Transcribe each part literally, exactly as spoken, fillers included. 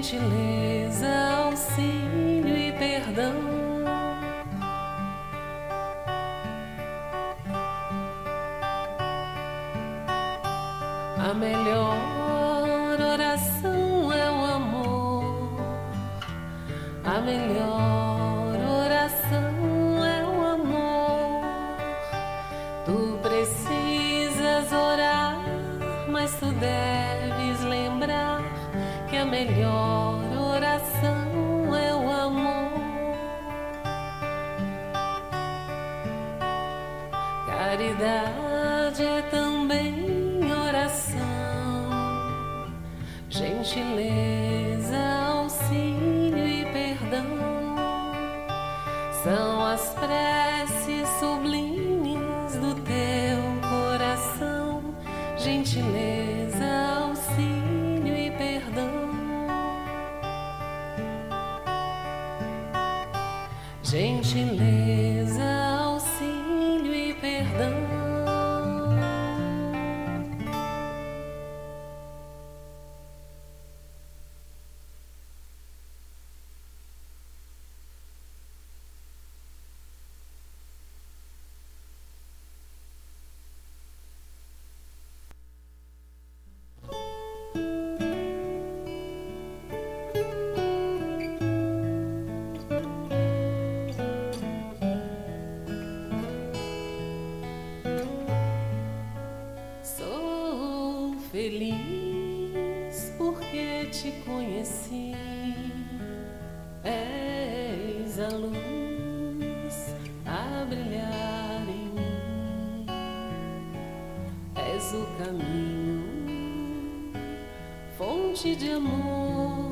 gentileza, auxílio e perdão. A melhor oração é o amor. A melhor oração é o amor. Tu precisas orar, mas tu deves lembrar que a melhor oração é o amor. Caridade é também oração. Gentileza, auxílio e perdão são as preces sublimes do teu coração. Gentileza, auxílio e perdão. Gentileza, auxílio e perdão. Feliz porque te conheci, és a luz a brilhar em mim, és o caminho, fonte de amor,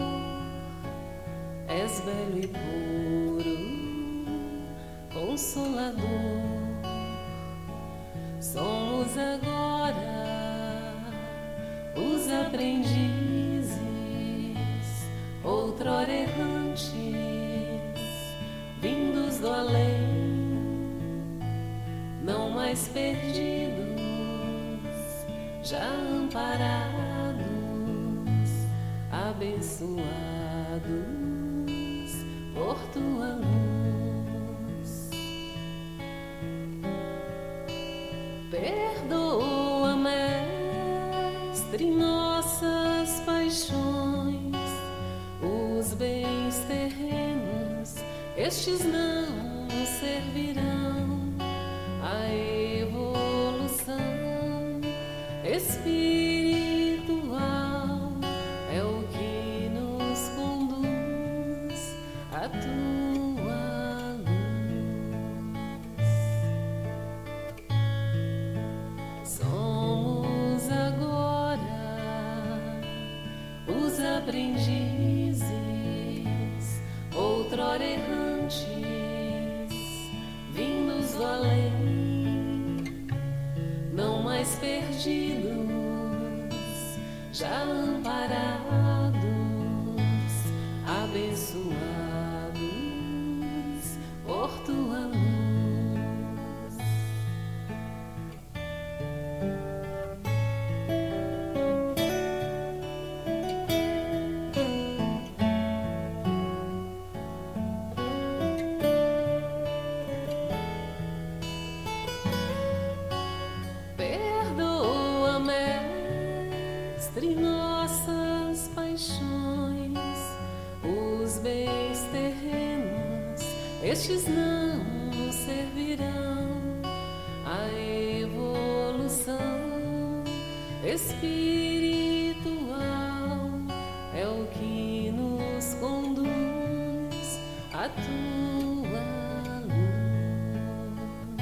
és belo e puro, consolador. Somos agora os aprendizes, outrora errantes, vindos do além, não mais perdidos, já amparados, abençoados por tua luz. Perdoa, Mestre, nossas paixões, os bens terrenos, estes não servirão à evolução espiritual. É o que nos conduz a tua luz. Somos agora os aprendizes, outrora errantes, vindos do além, não mais perdidos, já amparados, abençoados por tua luz. Perdoa, Mestre, nossas paixões, os bens terrenos, estes não servirão à evolução espiritual. É o que nos conduz a tua luz.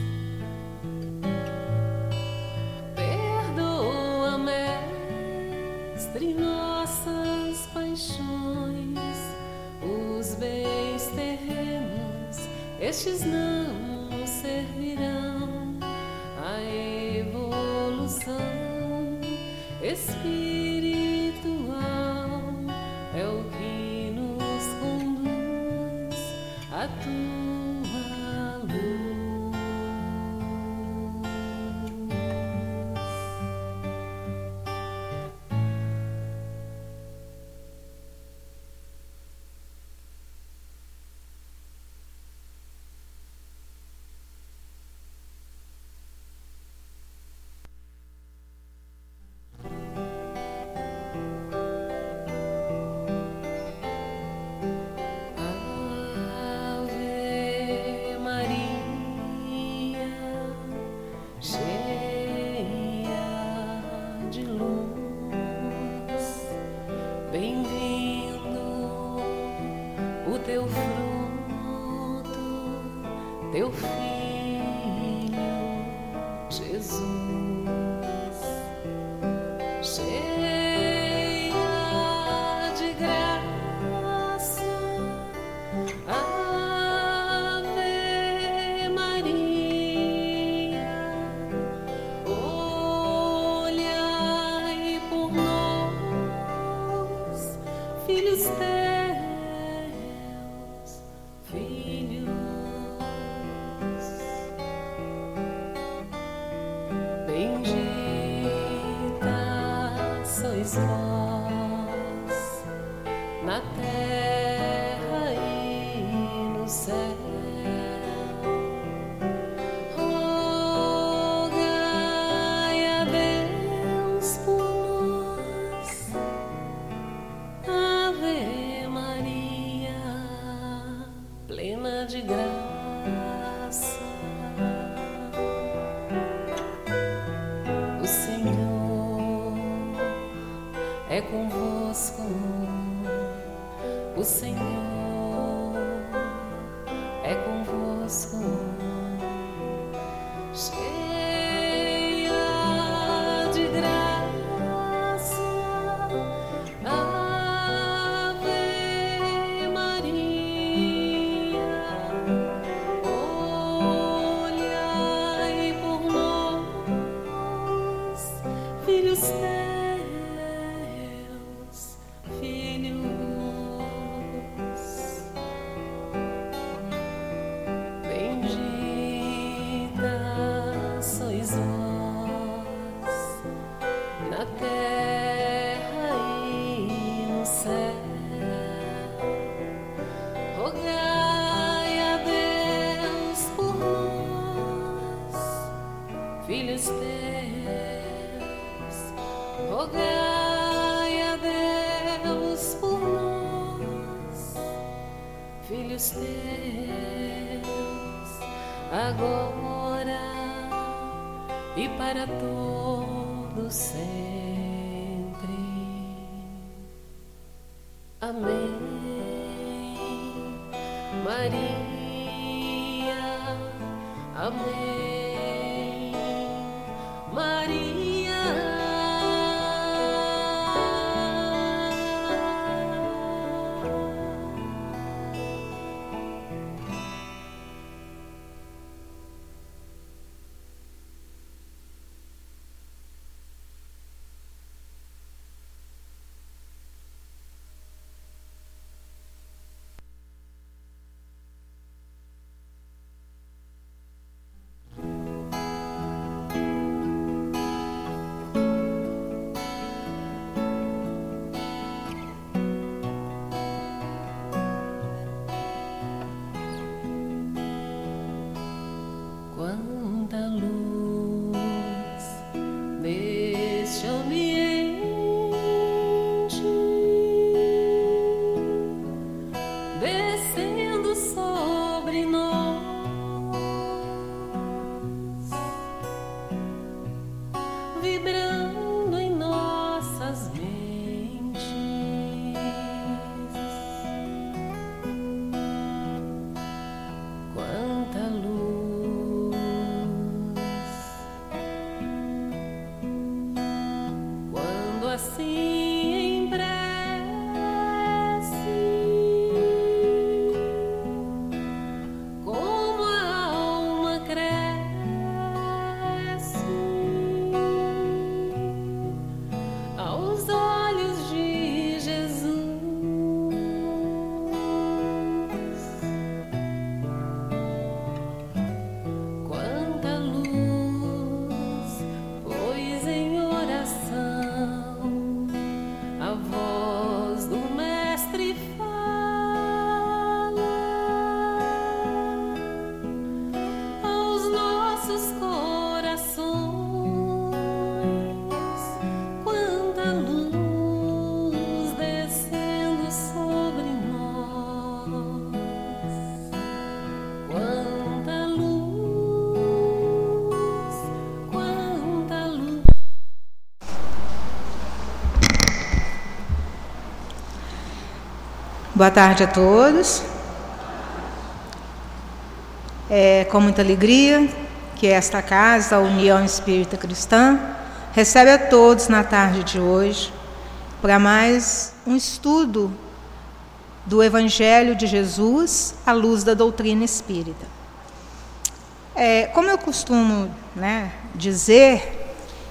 Perdoa, Mestre, nossas paixões, os bens terrenos, estes não servirão à evolução espiritual. É o que nos conduz a tua luz. Bem-vindo o teu fruto, teu filho Jesus, cheia de graça, Ave Maria, olhai por nós, filhos teus, filhos. Bendita sois vós na terra e no céu. Rogai a Deus por nós, Ave Maria, plena de graça. O Senhor é convosco, o Senhor é convosco, cheia de graça, Ave Maria, olhai por nós, filhos teus, filhos. Bendita sois vós na terra e no céu. Rogai a Deus por nós, filhos teus. Rogai a Deus por nós, filhos teus, agora e para todo sempre. Amém. Maria, amém. Maria. Boa tarde a todos. É com muita alegria que esta casa, a União Espírita Cristã, recebe a todos na tarde de hoje para mais um estudo do Evangelho de Jesus à luz da doutrina espírita. É, como eu costumo, né, dizer,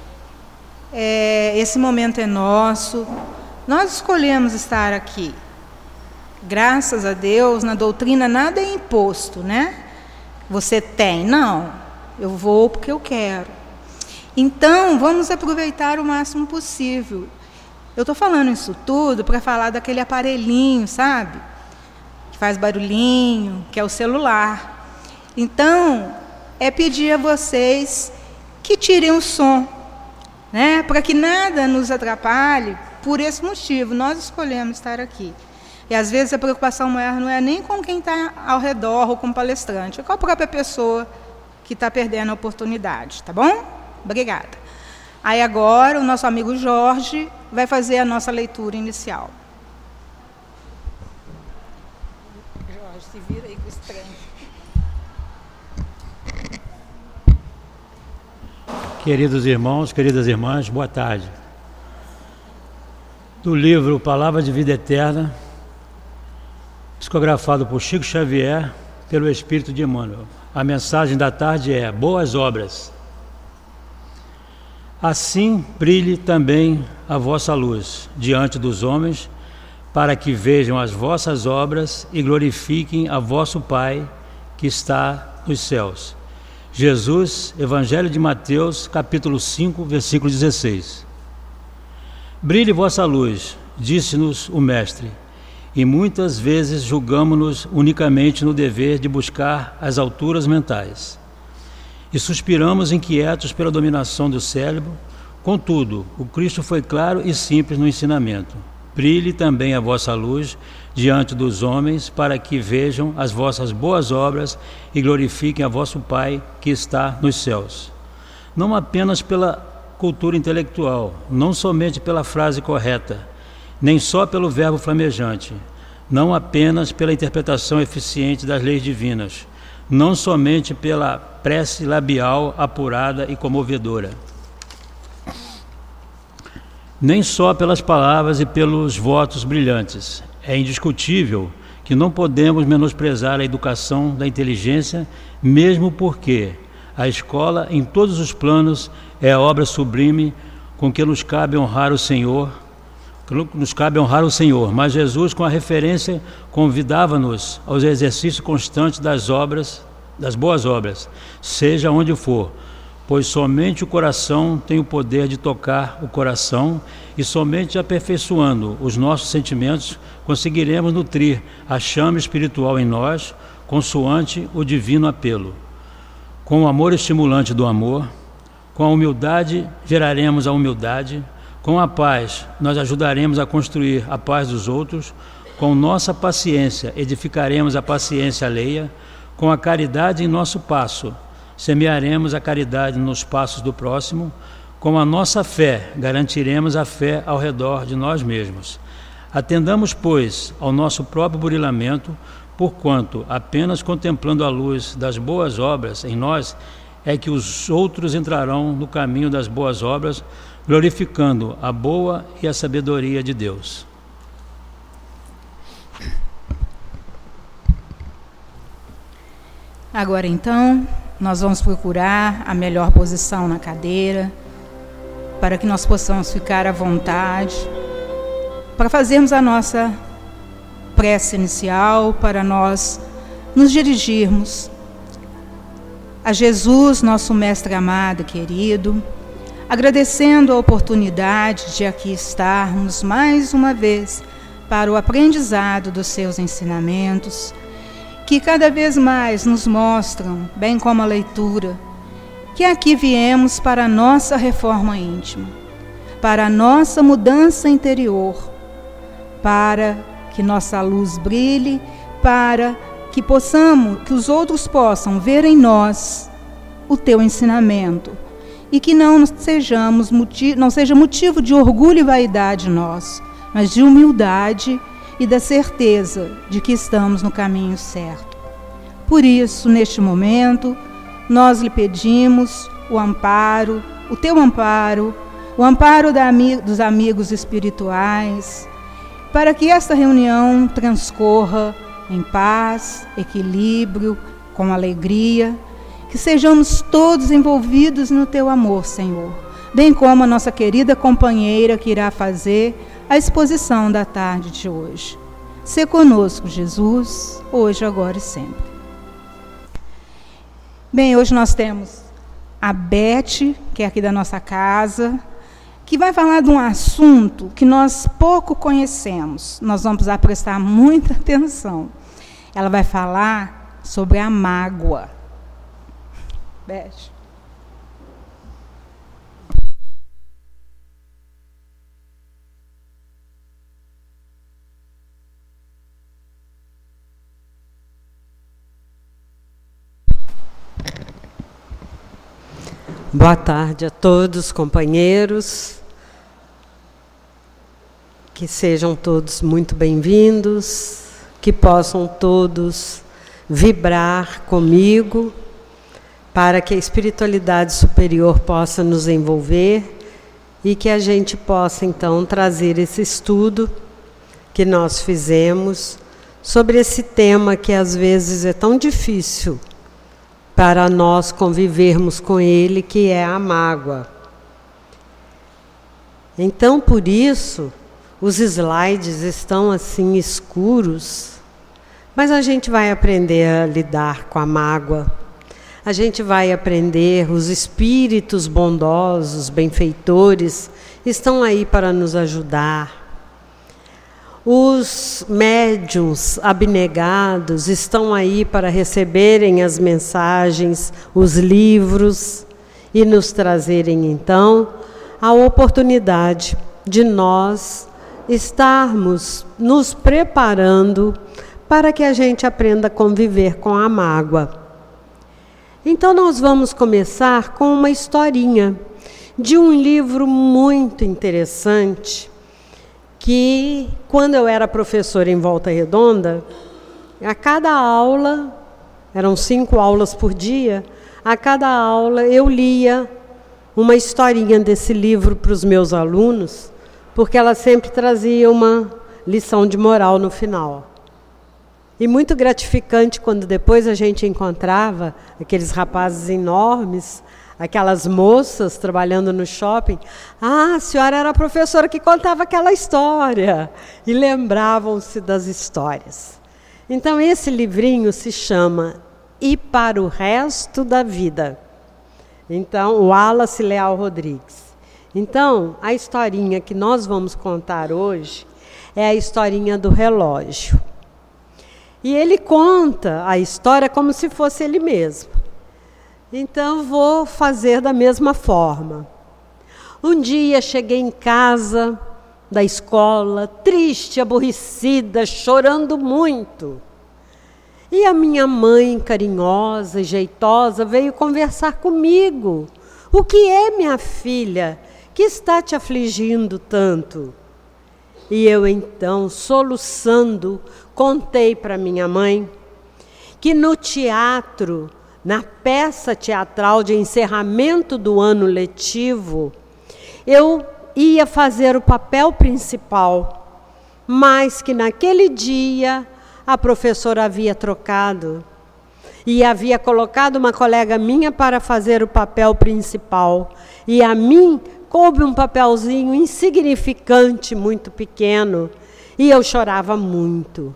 é, esse momento é nosso, nós escolhemos estar aqui. Graças a Deus, na doutrina nada é imposto, né? Você tem, não, eu vou porque eu quero. Então, vamos aproveitar o máximo possível. Eu estou falando isso tudo para falar daquele aparelhinho, sabe? Que faz barulhinho, que é o celular. Então, é pedir a vocês que tirem o som, né? Para que nada nos atrapalhe. Por esse motivo, nós escolhemos estar aqui. E às vezes a preocupação maior não é nem com quem está ao redor ou com o palestrante, é com a própria pessoa que está perdendo a oportunidade, tá bom? Obrigada. Aí agora o nosso amigo Jorge vai fazer a nossa leitura inicial. Jorge, se vira aí com esse trem. Queridos irmãos, queridas irmãs, boa tarde. Do livro Palavra de Vida Eterna, psicografado por Chico Xavier, pelo Espírito de Emmanuel. A mensagem da tarde é: boas obras. Assim brilhe também a vossa luz diante dos homens, para que vejam as vossas obras e glorifiquem a vosso Pai que está nos céus. Jesus, Evangelho de Mateus, capítulo cinco, versículo dezesseis. Brilhe vossa luz, disse-nos o Mestre, e muitas vezes julgamo-nos unicamente no dever de buscar as alturas mentais. E suspiramos inquietos pela dominação do cérebro. Contudo, o Cristo foi claro e simples no ensinamento. Brilhe também a vossa luz diante dos homens, para que vejam as vossas boas obras e glorifiquem a vosso Pai que está nos céus. Não apenas pela cultura intelectual, não somente pela frase correta, nem só pelo verbo flamejante, não apenas pela interpretação eficiente das leis divinas, não somente pela prece labial apurada e comovedora, nem só pelas palavras e pelos votos brilhantes. É indiscutível que não podemos menosprezar a educação da inteligência, mesmo porque a escola, em todos os planos, é a obra sublime com que nos cabe honrar o Senhor, nos cabe honrar o Senhor, mas Jesus, com a referência, convidava-nos ao exercício constante das obras, das boas obras, seja onde for, pois somente o coração tem o poder de tocar o coração, e somente aperfeiçoando os nossos sentimentos conseguiremos nutrir a chama espiritual em nós, consoante o divino apelo. Com o amor estimulante do amor, com a humildade geraremos a humildade, com a paz nós ajudaremos a construir a paz dos outros, com nossa paciência edificaremos a paciência alheia, com a caridade em nosso passo semearemos a caridade nos passos do próximo, com a nossa fé garantiremos a fé ao redor de nós mesmos. Atendamos, pois, ao nosso próprio burilamento, porquanto apenas contemplando a luz das boas obras em nós é que os outros entrarão no caminho das boas obras, glorificando a boa e a sabedoria de Deus. Agora então, nós vamos procurar a melhor posição na cadeira, para que nós possamos ficar à vontade, para fazermos a nossa prece inicial, para nós nos dirigirmos a Jesus, nosso Mestre amado e querido, agradecendo a oportunidade de aqui estarmos mais uma vez para o aprendizado dos seus ensinamentos, que cada vez mais nos mostram, bem como a leitura, que aqui viemos para a nossa reforma íntima, para a nossa mudança interior, para que nossa luz brilhe, para que possamos, que os outros possam ver em nós o teu ensinamento, e que não sejamos motivo, não seja motivo de orgulho e vaidade nosso, mas de humildade e da certeza de que estamos no caminho certo. Por isso, neste momento, nós lhe pedimos o amparo, o teu amparo, o amparo da, dos amigos espirituais, para que esta reunião transcorra em paz, equilíbrio, com alegria, que sejamos todos envolvidos no teu amor, Senhor, bem como a nossa querida companheira que irá fazer a exposição da tarde de hoje. Sê conosco, Jesus, hoje, agora e sempre. Bem, hoje nós temos a Beth, que é aqui da nossa casa, que vai falar de um assunto que nós pouco conhecemos. Nós vamos precisar prestar muita atenção. Ela vai falar sobre a mágoa. Beth. Boa tarde a todos, companheiros. Que sejam todos muito bem-vindos, que possam todos vibrar comigo, para que a espiritualidade superior possa nos envolver e que a gente possa, então, trazer esse estudo que nós fizemos sobre esse tema que, às vezes, é tão difícil para nós convivermos com ele, que é a mágoa. Então, por isso, os slides estão assim escuros, mas a gente vai aprender a lidar com a mágoa. A gente vai aprender, os espíritos bondosos, benfeitores, estão aí para nos ajudar. Os médiuns abnegados estão aí para receberem as mensagens, os livros e nos trazerem, então, a oportunidade de nós estarmos nos preparando para que a gente aprenda a conviver com a mágoa. Então, nós vamos começar com uma historinha de um livro muito interessante que, quando eu era professora em Volta Redonda, a cada aula, eram cinco aulas por dia, a cada aula eu lia uma historinha desse livro para os meus alunos, porque ela sempre trazia uma lição de moral no final. E muito gratificante quando depois a gente encontrava aqueles rapazes enormes, aquelas moças trabalhando no shopping. Ah, a senhora era a professora que contava aquela história. E lembravam-se das histórias. Então, esse livrinho se chama E para o Resto da Vida. Então, o Wallace Leal Rodrigues. Então, a historinha que nós vamos contar hoje é a historinha do relógio. E ele conta a história como se fosse ele mesmo. Então, vou fazer da mesma forma. Um dia, cheguei em casa da escola, triste, aborrecida, chorando muito. E a minha mãe, carinhosa e jeitosa, veio conversar comigo. O que é, minha filha, que está te afligindo tanto? E eu, então, soluçando, contei para minha mãe que no teatro, na peça teatral de encerramento do ano letivo, eu ia fazer o papel principal, mas que naquele dia a professora havia trocado e havia colocado uma colega minha para fazer o papel principal. E a mim coube um papelzinho insignificante, muito pequeno, e eu chorava muito.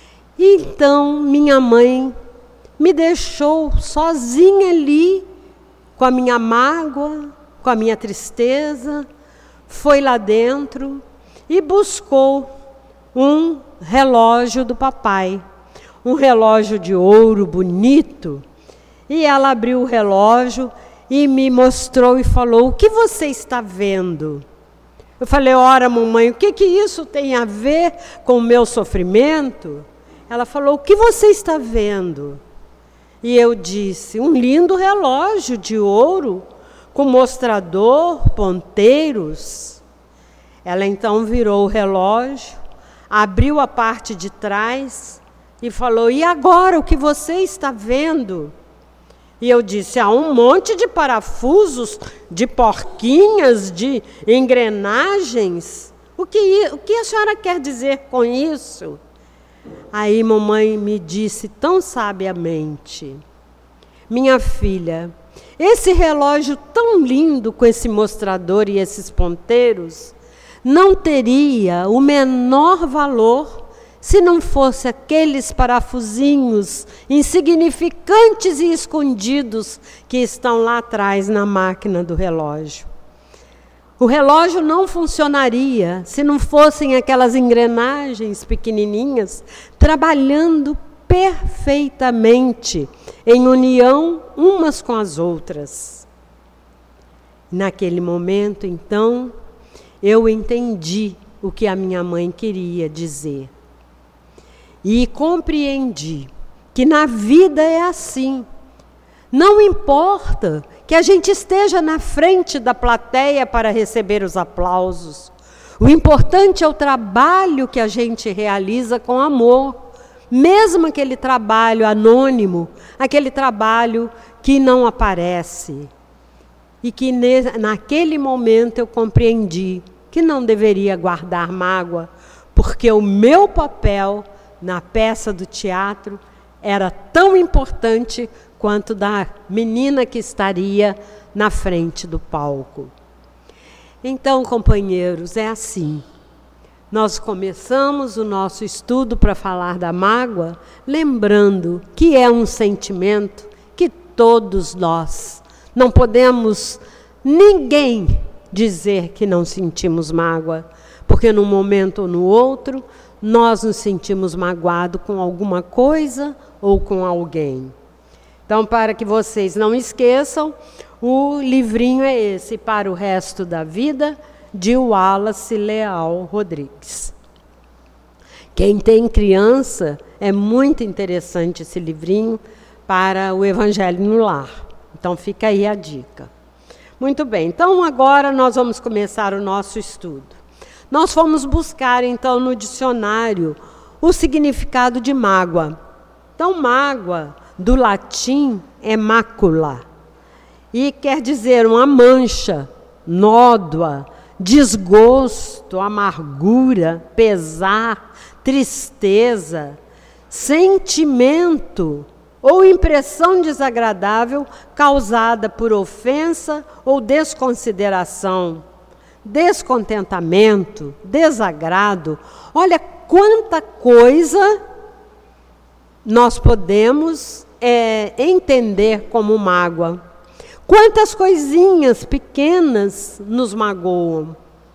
Então minha mãe me deixou sozinha ali, com a minha mágoa, com a minha tristeza, foi lá dentro e buscou um relógio do papai, um relógio de ouro bonito, e ela abriu o relógio e me mostrou e falou: o que você está vendo? Eu falei: ora, mamãe, o que, que isso tem a ver com o meu sofrimento? Ela falou: o que você está vendo? E eu disse: um lindo relógio de ouro, com mostrador, ponteiros. Ela então virou o relógio, abriu a parte de trás e falou: e agora, o que você está vendo? E eu disse: há um monte de parafusos, de porquinhas, de engrenagens. O que, o que a senhora quer dizer com isso? Aí mamãe me disse tão sabiamente: minha filha, esse relógio tão lindo com esse mostrador e esses ponteiros não teria o menor valor se não fosse aqueles parafusinhos insignificantes e escondidos que estão lá atrás na máquina do relógio. O relógio não funcionaria se não fossem aquelas engrenagens pequenininhas trabalhando perfeitamente em união umas com as outras. Naquele momento, então, eu entendi o que a minha mãe queria dizer. E compreendi que na vida é assim. Não importa que a gente esteja na frente da plateia para receber os aplausos. O importante é o trabalho que a gente realiza com amor. Mesmo aquele trabalho anônimo, aquele trabalho que não aparece. E que naquele momento eu compreendi que não deveria guardar mágoa, porque o meu papel na peça do teatro era tão importante quanto da menina que estaria na frente do palco. Então, companheiros, é assim. Nós começamos o nosso estudo para falar da mágoa, lembrando que é um sentimento que todos nós, não podemos ninguém dizer que não sentimos mágoa, porque num momento ou no outro, nós nos sentimos magoados com alguma coisa ou com alguém. Então, para que vocês não esqueçam, o livrinho é esse, Para o Resto da Vida, de Wallace Leal Rodrigues. Quem tem criança, é muito interessante esse livrinho para o Evangelho no Lar. Então, fica aí a dica. Muito bem, então agora nós vamos começar o nosso estudo. Nós fomos buscar, então, no dicionário, o significado de mágoa. Então, mágoa, do latim, é mácula. E quer dizer uma mancha, nódoa, desgosto, amargura, pesar, tristeza, sentimento ou impressão desagradável causada por ofensa ou desconsideração, descontentamento, desagrado. Olha quanta coisa nós podemos é, entender como mágoa. Quantas coisinhas pequenas nos magoam.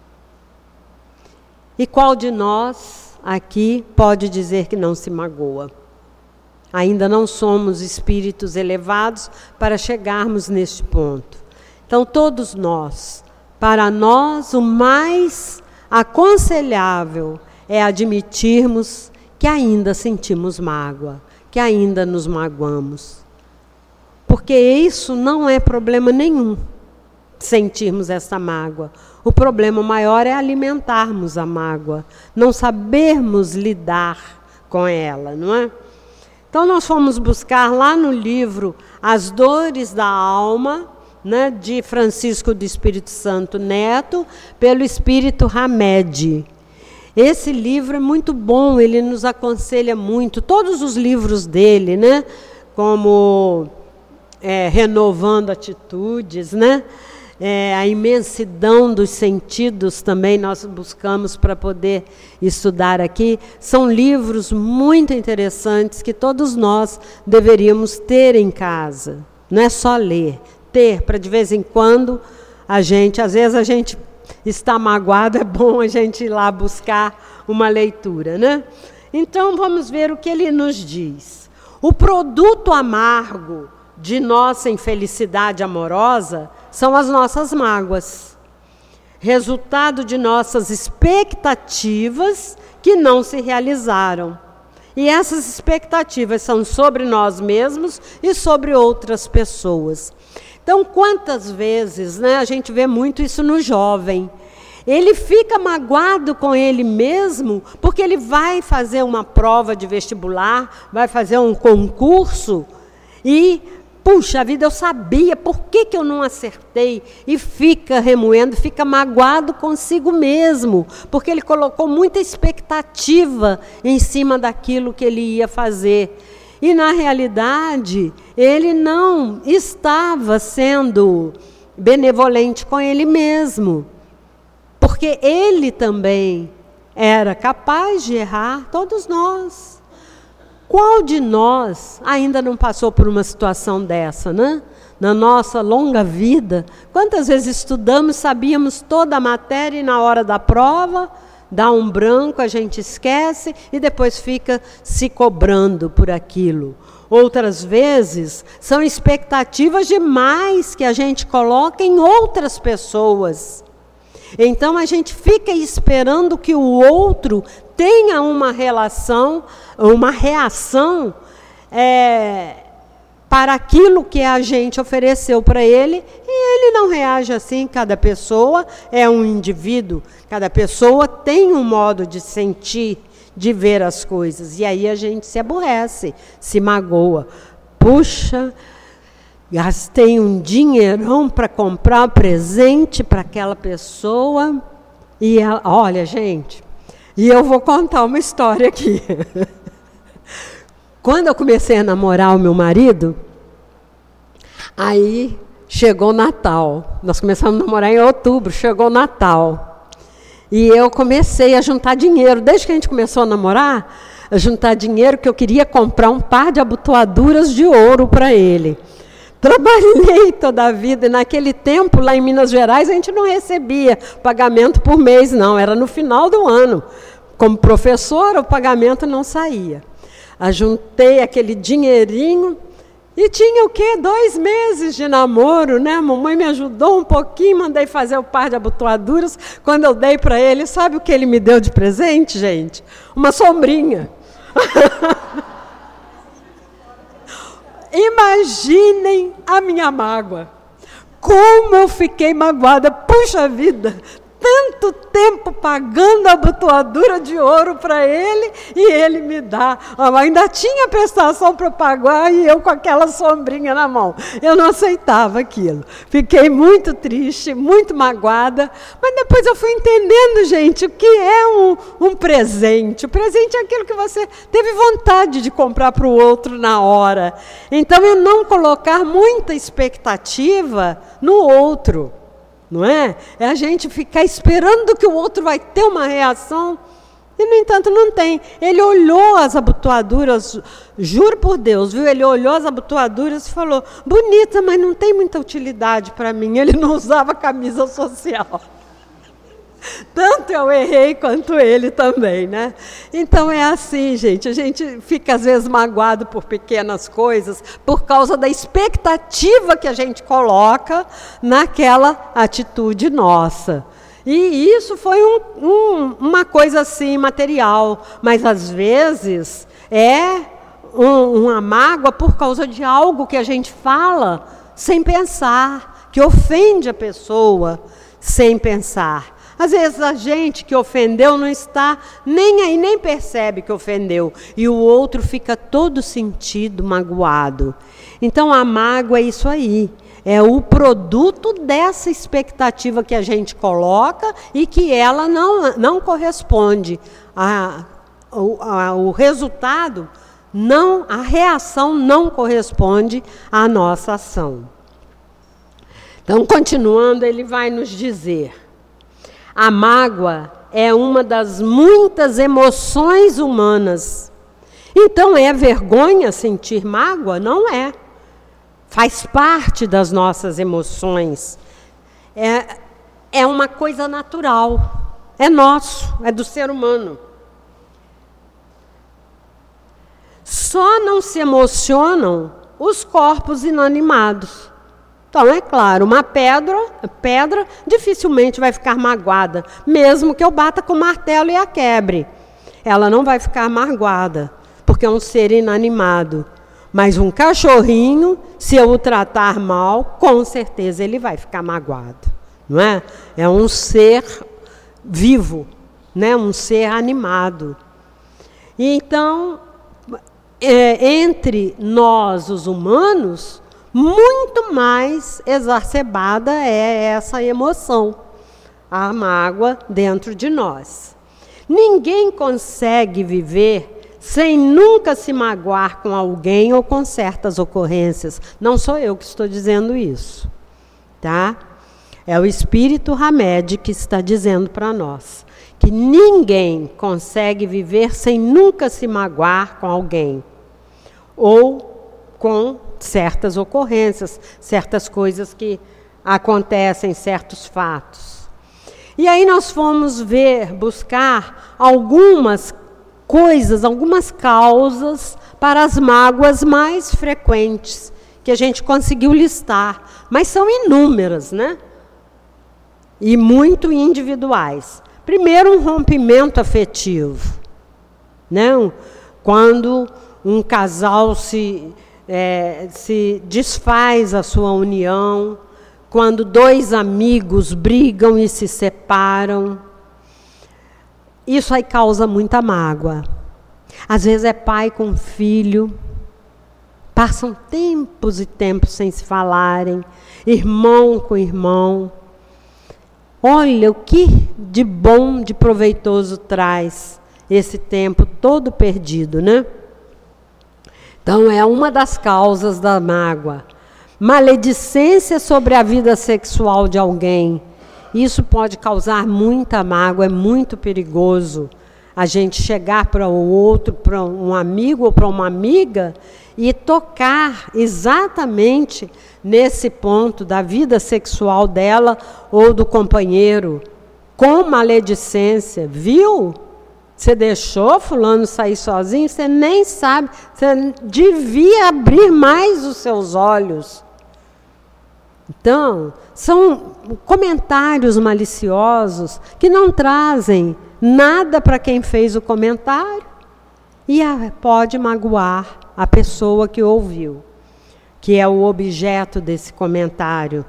E qual de nós aqui pode dizer que não se magoa? Ainda não somos espíritos elevados para chegarmos neste ponto. Então, todos nós, para nós, o mais aconselhável é admitirmos que ainda sentimos mágoa, que ainda nos magoamos. Porque isso não é problema nenhum, sentirmos essa mágoa. O problema maior é alimentarmos a mágoa, não sabermos lidar com ela, não é? Então, nós fomos buscar lá no livro As Dores da Alma, né, de Francisco do Espírito Santo Neto, pelo Espírito Hamed. Esse livro é muito bom, ele nos aconselha muito. Todos os livros dele, né, como é, Renovando Atitudes, né, é, a imensidão dos sentidos também nós buscamos para poder estudar aqui. São livros muito interessantes que todos nós deveríamos ter em casa. Não é só ler, ter para de vez em quando a gente, às vezes a gente está magoado, é bom a gente ir lá buscar uma leitura, né? Então vamos ver o que ele nos diz. O produto amargo de nossa infelicidade amorosa são as nossas mágoas, resultado de nossas expectativas que não se realizaram. E essas expectativas são sobre nós mesmos e sobre outras pessoas. Então, quantas vezes, né, a gente vê muito isso no jovem. Ele fica magoado com ele mesmo, porque ele vai fazer uma prova de vestibular, vai fazer um concurso, e, puxa vida, eu sabia, por que, que eu não acertei? E fica remoendo, fica magoado consigo mesmo, porque ele colocou muita expectativa em cima daquilo que ele ia fazer. E, na realidade, ele não estava sendo benevolente com ele mesmo. Porque ele também era capaz de errar, todos nós. Qual de nós ainda não passou por uma situação dessa, né? Na nossa longa vida, quantas vezes estudamos, sabíamos toda a matéria e na hora da prova, dá um branco, a gente esquece e depois fica se cobrando por aquilo. Outras vezes, são expectativas demais que a gente coloca em outras pessoas. Então, a gente fica esperando que o outro tenha uma relação, uma reação é, para aquilo que a gente ofereceu para ele, e ele não reage assim. Cada pessoa é um indivíduo, cada pessoa tem um modo de sentir, de ver as coisas, e aí a gente se aborrece, se magoa. Puxa, gastei um dinheirão para comprar um presente para aquela pessoa. E ela, olha, gente, e eu vou contar uma história aqui. Quando eu comecei a namorar o meu marido, aí chegou o Natal. Nós começamos a namorar em outubro, chegou o Natal. E eu comecei a juntar dinheiro. Desde que a gente começou a namorar, a juntar dinheiro, que eu queria comprar um par de abotoaduras de ouro para ele. Trabalhei toda a vida, e naquele tempo, lá em Minas Gerais, a gente não recebia pagamento por mês, não, era no final do ano. Como professora, o pagamento não saía. Ajuntei aquele dinheirinho, e tinha o quê? Dois meses de namoro, né? A mamãe me ajudou um pouquinho, mandei fazer o par de abotoaduras. Quando eu dei para ele, sabe o que ele me deu de presente, gente? Uma sombrinha. Imaginem a minha mágoa. Como eu fiquei magoada. Puxa vida, tanto tempo pagando a abotoadura de ouro para ele, e ele me dá. Ah, ainda tinha prestação para pagar e eu com aquela sombrinha na mão. Eu não aceitava aquilo. Fiquei muito triste, muito magoada, mas depois eu fui entendendo, gente, o que é um, um presente. O presente é aquilo que você teve vontade de comprar para o outro na hora. Então, eu não colocar muita expectativa no outro. Não é? É a gente ficar esperando que o outro vai ter uma reação, e, no entanto, não tem. Ele olhou as abotoaduras, juro por Deus, viu? Ele olhou as abotoaduras e falou, bonita, mas não tem muita utilidade para mim. Ele não usava camisa social. Tanto eu errei quanto ele também, né? Então é assim, gente, a gente fica às vezes magoado por pequenas coisas, por causa da expectativa que a gente coloca naquela atitude nossa. E isso foi um, um, uma coisa assim, material, mas às vezes é um, uma mágoa por causa de algo que a gente fala sem pensar, que ofende a pessoa sem pensar. Às vezes a gente que ofendeu não está nem aí, nem percebe que ofendeu. E o outro fica todo sentido, magoado. Então a mágoa é isso aí. É o produto dessa expectativa que a gente coloca e que ela não, não corresponde. A, a, a, o resultado, não, a reação não corresponde à nossa ação. Então, continuando, ele vai nos dizer... A mágoa é uma das muitas emoções humanas. Então, é vergonha sentir mágoa? Não é. Faz parte das nossas emoções. É, é uma coisa natural. É nosso, é do ser humano. Só não se emocionam os corpos inanimados. Então, é claro, uma pedra, pedra dificilmente vai ficar magoada, mesmo que eu bata com o martelo e a quebre. Ela não vai ficar magoada, porque é um ser inanimado. Mas um cachorrinho, se eu o tratar mal, com certeza ele vai ficar magoado. Não é? É um ser vivo, né? Um ser animado. E então, é, entre nós, os humanos, muito mais exacerbada é essa emoção, a mágoa dentro de nós. Ninguém consegue viver sem nunca se magoar com alguém ou com certas ocorrências. Não sou eu que estou dizendo isso, tá? É o Espírito Hamed que está dizendo para nós que ninguém consegue viver sem nunca se magoar com alguém ou com certas ocorrências, certas coisas que acontecem, certos fatos. E aí nós fomos ver, buscar algumas coisas, algumas causas para as mágoas mais frequentes que a gente conseguiu listar, mas são inúmeras, né? E muito individuais. Primeiro, um rompimento afetivo, né? Quando um casal se, é, se desfaz a sua união, quando dois amigos brigam e se separam, isso aí causa muita mágoa. Às vezes é pai com filho, passam tempos e tempos sem se falarem, irmão com irmão. Olha o que de bom, de proveitoso traz esse tempo todo perdido, né? Então é uma das causas da mágoa. Maledicência sobre a vida sexual de alguém. Isso pode causar muita mágoa, é muito perigoso. A gente chegar para o outro, para um amigo ou para uma amiga e tocar exatamente nesse ponto da vida sexual dela ou do companheiro, com maledicência. Viu? Você deixou fulano sair sozinho, você nem sabe, você devia abrir mais os seus olhos. Então, são comentários maliciosos que não trazem nada para quem fez o comentário e pode magoar a pessoa que ouviu, que é o objeto desse comentário.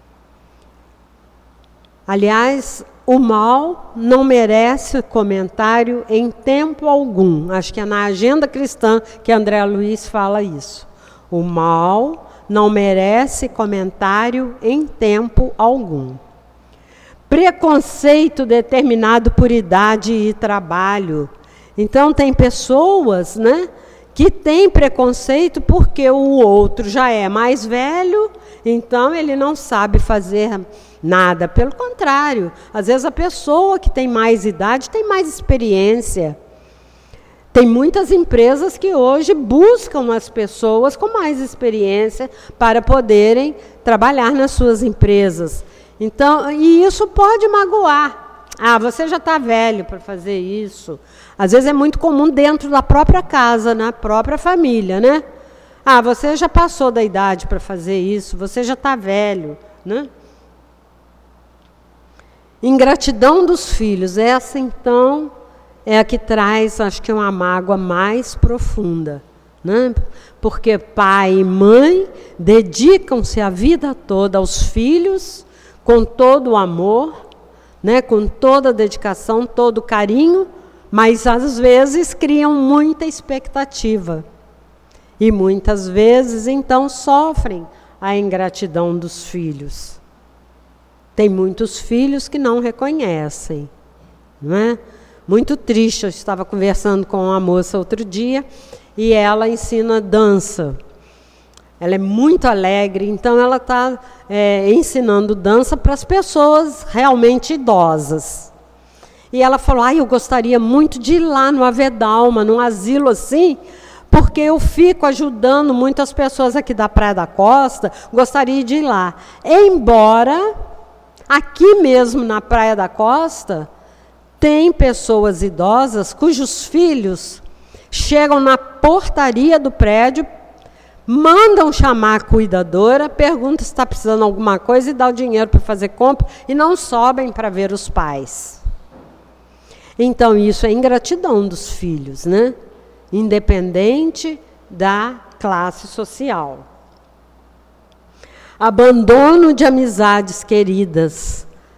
Aliás, o mal não merece comentário em tempo algum. Acho que é na Agenda Cristã que André Luiz fala isso. O mal não merece comentário em tempo algum. Preconceito determinado por idade e trabalho. Então, tem pessoas, né, que têm preconceito porque o outro já é mais velho, então ele não sabe fazer nada. Pelo contrário, às vezes a pessoa que tem mais idade tem mais experiência. Tem muitas empresas que hoje buscam as pessoas com mais experiência para poderem trabalhar nas suas empresas. Então, e isso pode magoar. Ah, você já está velho para fazer isso. Às vezes é muito comum dentro da própria casa, na própria família, né? Ah, você já passou da idade para fazer isso, você já está velho, né? Ingratidão dos filhos, essa então é a que traz, acho que, uma mágoa mais profunda, né? Porque pai e mãe dedicam-se a vida toda aos filhos, com todo o amor, né? Com toda a dedicação, todo o carinho, mas às vezes criam muita expectativa. E muitas vezes, então, sofrem a ingratidão dos filhos. Tem muitos filhos que não reconhecem, não é? Muito triste, eu estava conversando com uma moça outro dia e ela ensina dança. Ela é muito alegre, então ela está é, ensinando dança para as pessoas realmente idosas. E ela falou, ah, eu gostaria muito de ir lá no Avedalma, num asilo assim, porque eu fico ajudando muitas pessoas aqui da Praia da Costa, gostaria de ir lá. Embora, aqui mesmo na Praia da Costa, tem pessoas idosas cujos filhos chegam na portaria do prédio, mandam chamar a cuidadora, perguntam se está precisando de alguma coisa e dá o dinheiro para fazer compra e não sobem para ver os pais. Então, isso é ingratidão dos filhos, né? Independente da classe social. Abandono de amizades queridas.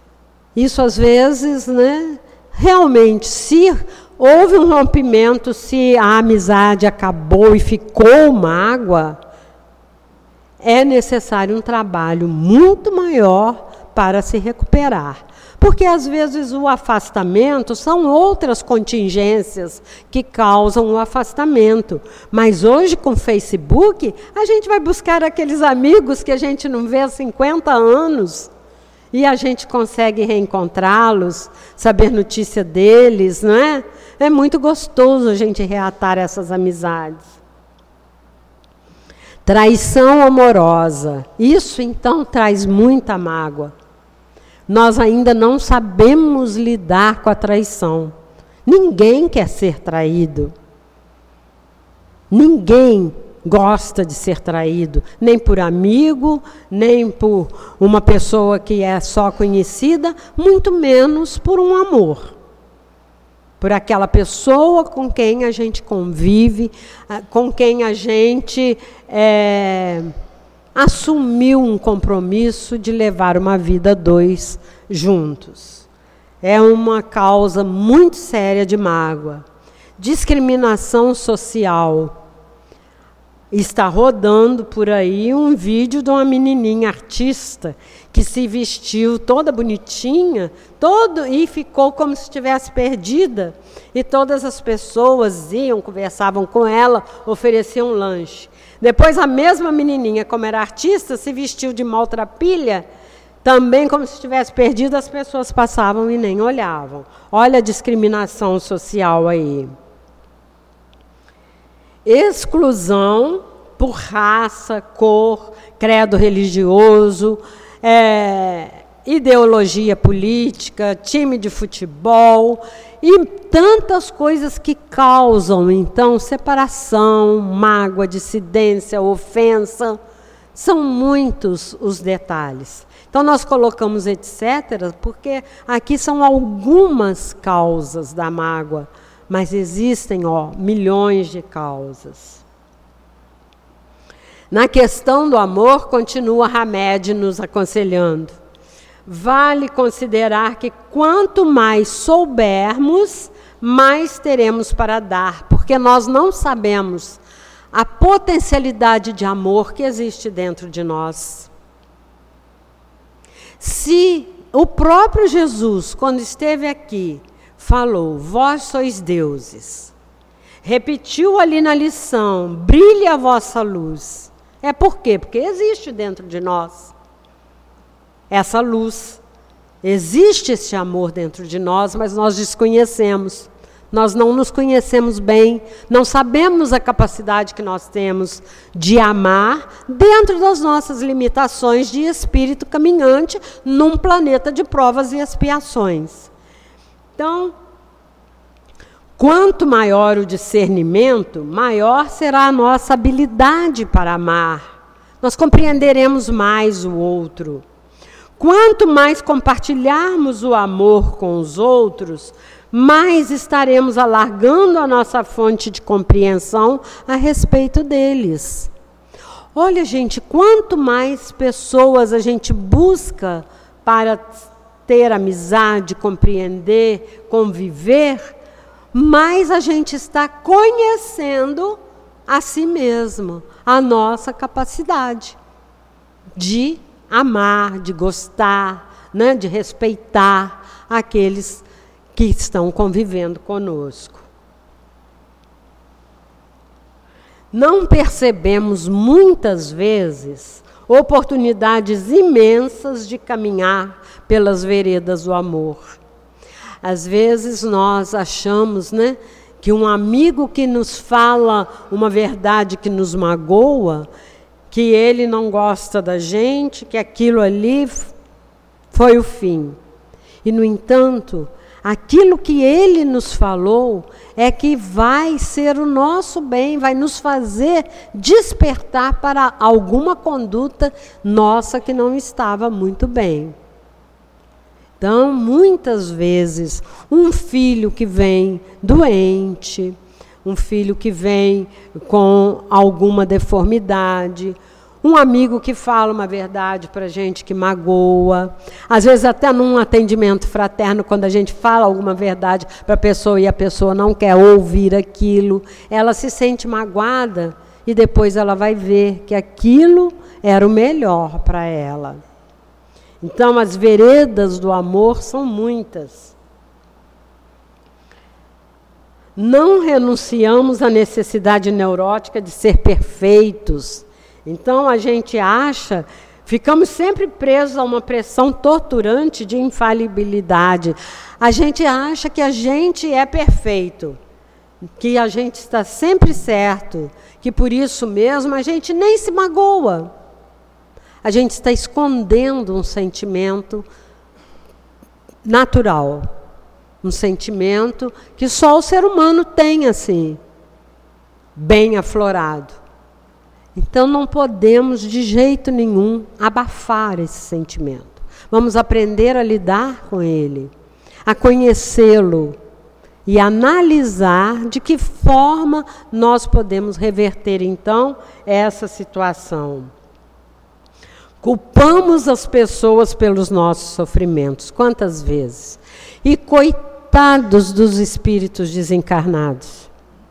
Isso às vezes, né, realmente, se houve um rompimento, se a amizade acabou e ficou mágoa, é necessário um trabalho muito maior para se recuperar. Porque às vezes o afastamento são outras contingências que causam o afastamento. Mas hoje com o Facebook, a gente vai buscar aqueles amigos que a gente não vê há cinquenta anos e a gente consegue reencontrá-los, saber notícia deles, não é? É muito gostoso a gente reatar essas amizades. Traição amorosa. Isso então traz muita mágoa. Nós ainda não sabemos lidar com a traição. Ninguém quer ser traído. Ninguém gosta de ser traído, nem por amigo, nem por uma pessoa que é só conhecida, muito menos por um amor. Por aquela pessoa com quem a gente convive, com quem a gente é, assumiu um compromisso de levar uma vida dois juntos. É uma causa muito séria de mágoa. Discriminação social. Está rodando por aí um vídeo de uma menininha artista que se vestiu toda bonitinha todo, e ficou como se estivesse perdida. E todas as pessoas iam, conversavam com ela, ofereciam lanche. Depois a mesma menininha, como era artista, se vestiu de maltrapilha, também como se estivesse perdida, as pessoas passavam e nem olhavam. Olha a discriminação social aí. Exclusão por raça, cor, credo religioso, é, ideologia política, time de futebol e tantas coisas que causam, então, separação, mágoa, dissidência, ofensa. São muitos os detalhes. Então, nós colocamos etcétera, porque aqui são algumas causas da mágoa, mas existem, ó, milhões de causas. Na questão do amor, continua Hamed nos aconselhando. Vale considerar que quanto mais soubermos, mais teremos para dar, porque nós não sabemos a potencialidade de amor que existe dentro de nós. Se o próprio Jesus, quando esteve aqui, falou, vós sois deuses, repetiu ali na lição, brilhe a vossa luz. É por quê? Porque existe dentro de nós essa luz. Existe esse amor dentro de nós, mas nós desconhecemos. Nós não nos conhecemos bem, não sabemos a capacidade que nós temos de amar dentro das nossas limitações de espírito caminhante num planeta de provas e expiações. Então, quanto maior o discernimento, maior será a nossa habilidade para amar. Nós compreenderemos mais o outro. Quanto mais compartilharmos o amor com os outros, mais estaremos alargando a nossa fonte de compreensão a respeito deles. Olha, gente, quanto mais pessoas a gente busca para ter amizade, compreender, conviver, mais a gente está conhecendo a si mesmo, a nossa capacidade de amar, de gostar, né, de respeitar aqueles que estão convivendo conosco. Não percebemos muitas vezes oportunidades imensas de caminhar pelas veredas do amor. Às vezes nós achamos, né, que um amigo que nos fala uma verdade que nos magoa, que ele não gosta da gente, que aquilo ali foi o fim. E, no entanto, aquilo que ele nos falou é que vai ser o nosso bem, vai nos fazer despertar para alguma conduta nossa que não estava muito bem. Então, muitas vezes, um filho que vem doente, um filho que vem com alguma deformidade, Um amigo que fala uma verdade para a gente que magoa. Às vezes até num atendimento fraterno, quando a gente fala alguma verdade para a pessoa e a pessoa não quer ouvir aquilo, ela se sente magoada e depois ela vai ver que aquilo era o melhor para ela. Então as veredas do amor são muitas. Não renunciamos à necessidade neurótica de ser perfeitos. Então, a gente acha, ficamos sempre presos a uma pressão torturante de infalibilidade. A gente acha que a gente é perfeito, que a gente está sempre certo, que por isso mesmo a gente nem se magoa. A gente está escondendo um sentimento natural, um sentimento que só o ser humano tem assim, bem aflorado. Então, não podemos, de jeito nenhum, abafar esse sentimento. Vamos aprender a lidar com ele, a conhecê-lo e analisar de que forma nós podemos reverter, então, essa situação. Culpamos as pessoas pelos nossos sofrimentos. Quantas vezes? E coitados dos espíritos desencarnados.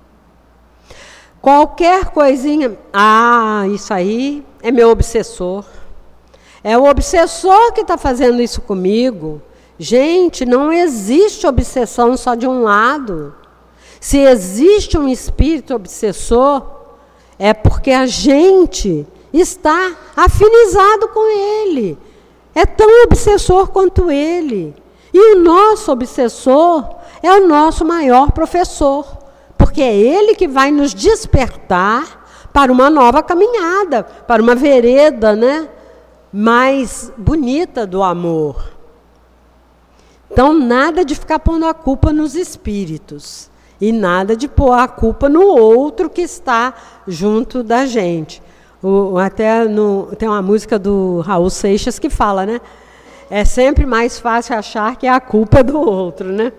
Qualquer coisinha, ah, isso aí é meu obsessor. É o obsessor que está fazendo isso comigo. Gente, não existe obsessão só de um lado. Se existe um espírito obsessor, é porque a gente está afinizado com ele. É tão obsessor quanto ele. E o nosso obsessor é o nosso maior professor. Porque é ele que vai nos despertar para uma nova caminhada, para uma vereda, né, mais bonita do amor. Então, nada de ficar pondo a culpa nos espíritos. E nada de pôr a culpa no outro que está junto da gente. O, até no, tem uma música do Raul Seixas que fala, né? É sempre mais fácil achar que é a culpa do outro, né?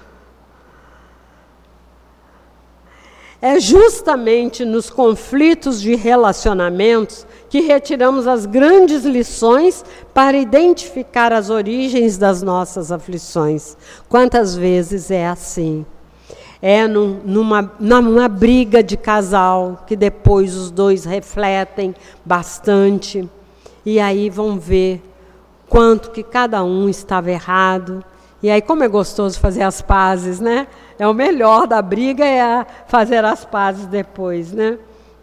É justamente nos conflitos de relacionamentos que retiramos as grandes lições para identificar as origens das nossas aflições. Quantas vezes é assim? É num, numa, numa briga de casal, que depois os dois refletem bastante, e aí vão ver quanto que cada um estava errado. E aí, como é gostoso fazer as pazes, né? É o melhor da briga, é fazer as pazes depois, né?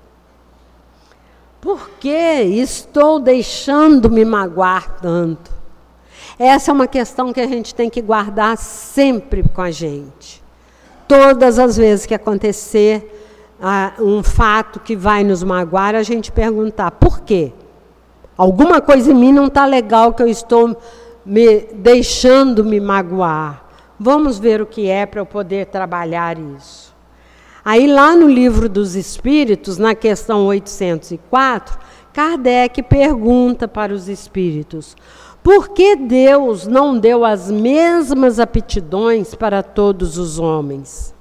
Por que estou deixando me magoar tanto? Essa é uma questão que a gente tem que guardar sempre com a gente. Todas as vezes que acontecer ah, um fato que vai nos magoar, a gente perguntar, por quê? Alguma coisa em mim não está legal que eu estou me deixando me magoar. Vamos ver o que é para eu poder trabalhar isso. Aí lá no Livro dos Espíritos, na questão oitocentos e quatro, Kardec pergunta para os espíritos, por que Deus não deu as mesmas aptidões para todos os homens?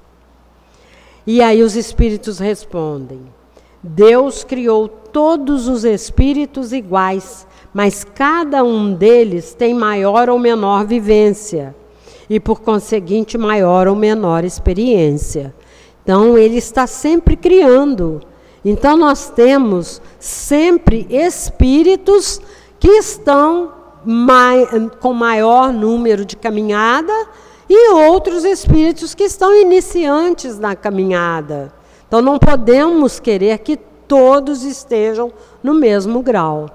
E aí os espíritos respondem, Deus criou todos os espíritos iguais, mas cada um deles tem maior ou menor vivência e, por conseguinte, maior ou menor experiência. Então, ele está sempre criando. Então, nós temos sempre espíritos que estão mai, com maior número de caminhada e outros espíritos que estão iniciantes na caminhada. Então, não podemos querer que todos estejam no mesmo grau.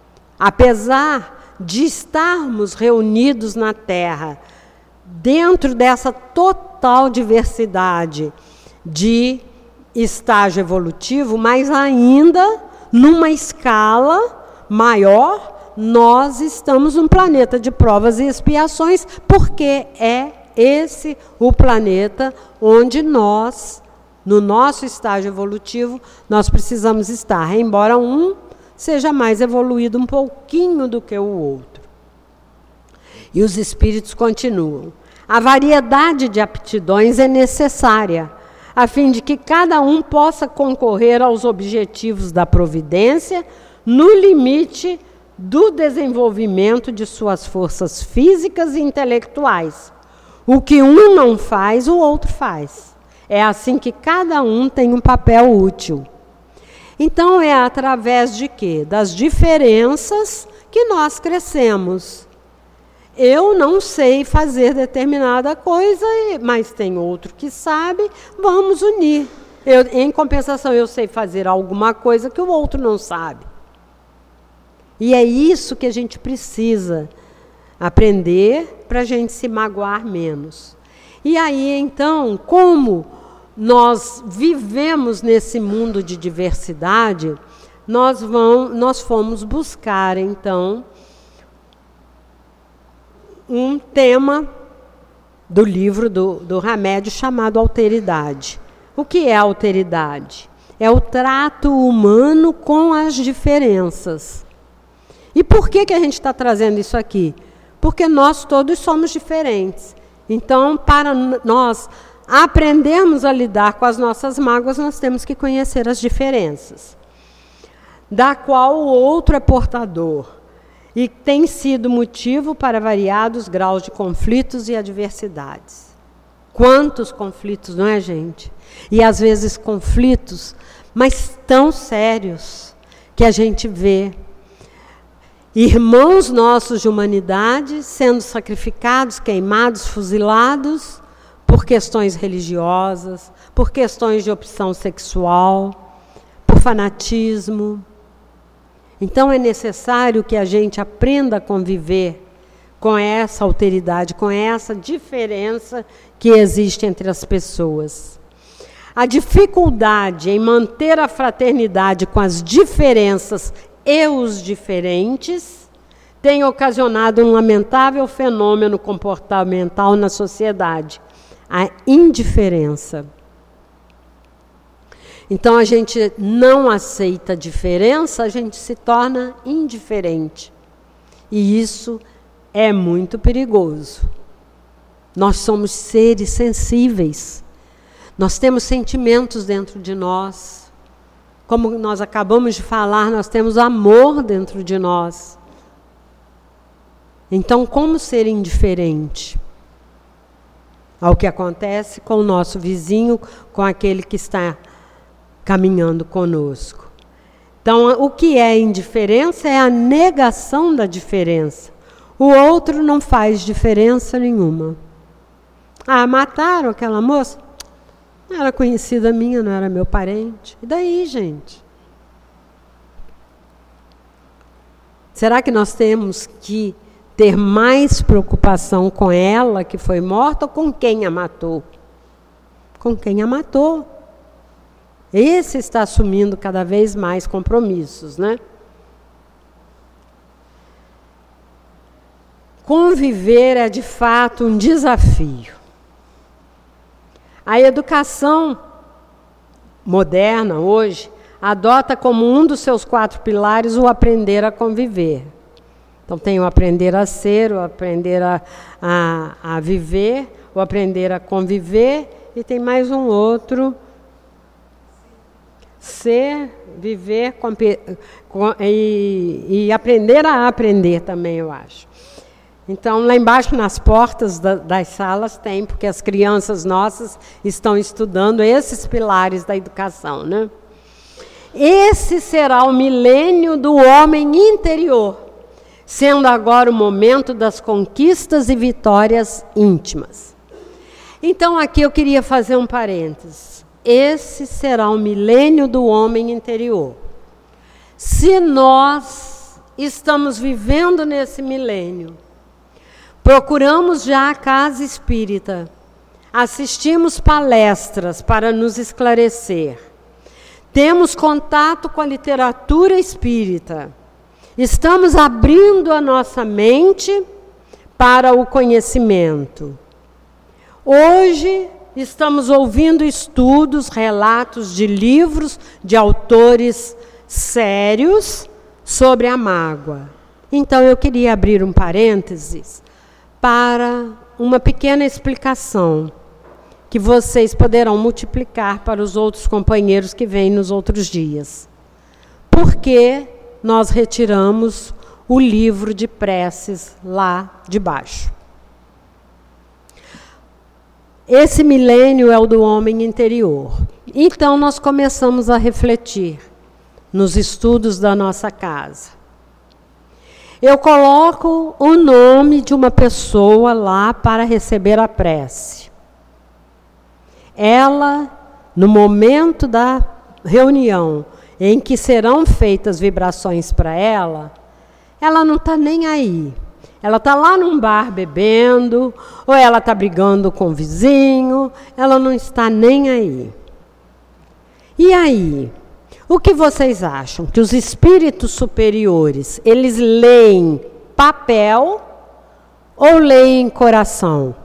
Apesar de estarmos reunidos na Terra, dentro dessa total diversidade de estágio evolutivo, mas ainda numa escala maior, nós estamos num planeta de provas e expiações, porque é esse o planeta onde nós, no nosso estágio evolutivo, nós precisamos estar, embora um seja mais evoluído um pouquinho do que o outro. E os espíritos continuam. A variedade de aptidões é necessária, a fim de que cada um possa concorrer aos objetivos da providência no limite do desenvolvimento de suas forças físicas e intelectuais. O que um não faz, o outro faz. É assim que cada um tem um papel útil. Então, é através de quê? Das diferenças que nós crescemos. Eu não sei fazer determinada coisa, mas tem outro que sabe, vamos unir. Eu, em compensação, eu sei fazer alguma coisa que o outro não sabe. E é isso que a gente precisa aprender para a gente se magoar menos. E aí, então, como nós vivemos nesse mundo de diversidade, nós, vão, nós fomos buscar, então, um tema do livro do, do Hamed chamado Alteridade. O que é alteridade? É o trato humano com as diferenças. E por que, que a gente está trazendo isso aqui? Porque nós todos somos diferentes. Então, para nós aprendermos a lidar com as nossas mágoas, nós temos que conhecer as diferenças, da qual o outro é portador, e tem sido motivo para variados graus de conflitos e adversidades. Quantos conflitos, não é, gente? E às vezes conflitos, mas tão sérios, que a gente vê irmãos nossos de humanidade sendo sacrificados, queimados, fuzilados por questões religiosas, por questões de opção sexual, por fanatismo. Então é necessário que a gente aprenda a conviver com essa alteridade, com essa diferença que existe entre as pessoas. A dificuldade em manter a fraternidade com as diferenças e os diferentes tem ocasionado um lamentável fenômeno comportamental na sociedade, a indiferença. Então, a gente não aceita a diferença, a gente se torna indiferente. E isso é muito perigoso. Nós somos seres sensíveis. Nós temos sentimentos dentro de nós. Como nós acabamos de falar, nós temos amor dentro de nós. Então, como ser indiferente ao que acontece com o nosso vizinho, com aquele que está caminhando conosco? Então, o que é indiferença é a negação da diferença. O outro não faz diferença nenhuma. Ah, mataram aquela moça? Não era conhecida minha, não era meu parente. E daí, gente? Será que nós temos que ter mais preocupação com ela que foi morta ou com quem a matou? Com quem a matou. Esse está assumindo cada vez mais compromissos, né? Conviver é de fato um desafio. A educação moderna hoje adota como um dos seus quatro pilares o aprender a conviver. Então tem o aprender a ser, o aprender a, a, a viver, o aprender a conviver e tem mais um outro, ser, viver com, com, e, e aprender a aprender também, eu acho. Então, lá embaixo, nas portas da, das salas, tem, porque as crianças nossas estão estudando esses pilares da educação, né? Esse será o milênio do homem interior, sendo agora o momento das conquistas e vitórias íntimas. Então, aqui eu queria fazer um parênteses. Esse será o milênio do homem interior. Se nós estamos vivendo nesse milênio, procuramos já a casa espírita, assistimos palestras para nos esclarecer, temos contato com a literatura espírita, estamos abrindo a nossa mente para o conhecimento. Hoje estamos ouvindo estudos, relatos de livros de autores sérios sobre a mágoa. Então eu queria abrir um parênteses para uma pequena explicação que vocês poderão multiplicar para os outros companheiros que vêm nos outros dias. Por que nós retiramos o livro de preces lá de baixo. Esse milênio é o do homem interior. Então, nós começamos a refletir nos estudos da nossa casa. Eu coloco o nome de uma pessoa lá para receber a prece. Ela, no momento da reunião em que serão feitas vibrações para ela, ela não está nem aí. Ela está lá num bar bebendo, ou ela está brigando com o vizinho, ela não está nem aí. E aí? O que vocês acham? Que os espíritos superiores, eles leem papel ou leem coração?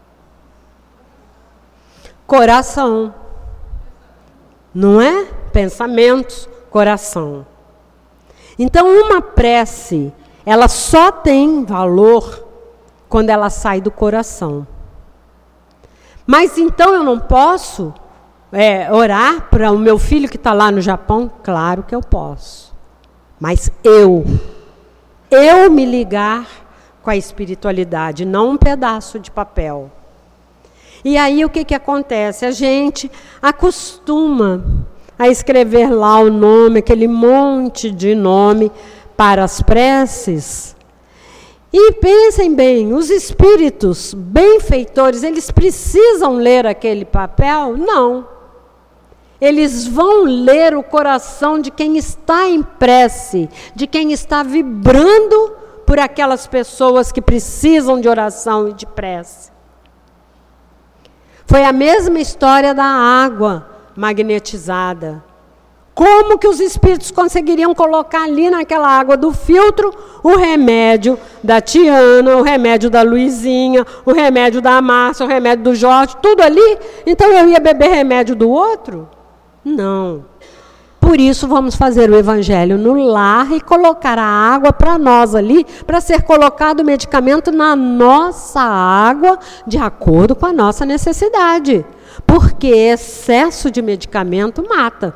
Coração. Não é? Pensamentos, coração. Então, uma prece, ela só tem valor quando ela sai do coração. Mas então eu não posso é, orar para o meu filho que está lá no Japão? Claro que eu posso. Mas eu, eu me ligar com a espiritualidade, não um pedaço de papel. E aí o que, que acontece? A gente acostuma a escrever lá o nome, aquele monte de nome para as preces. E pensem bem, os espíritos benfeitores, eles precisam ler aquele papel? Não. Eles vão ler o coração de quem está em prece, de quem está vibrando por aquelas pessoas que precisam de oração e de prece. Foi a mesma história da água magnetizada. Como que os espíritos conseguiriam colocar ali naquela água do filtro o remédio da Tiana, o remédio da Luizinha, o remédio da Márcia, o remédio do Jorge, tudo ali? Então eu ia beber remédio do outro? Não. Por isso vamos fazer o evangelho no lar e colocar a água para nós ali, para ser colocado o medicamento na nossa água, de acordo com a nossa necessidade. Porque excesso de medicamento mata.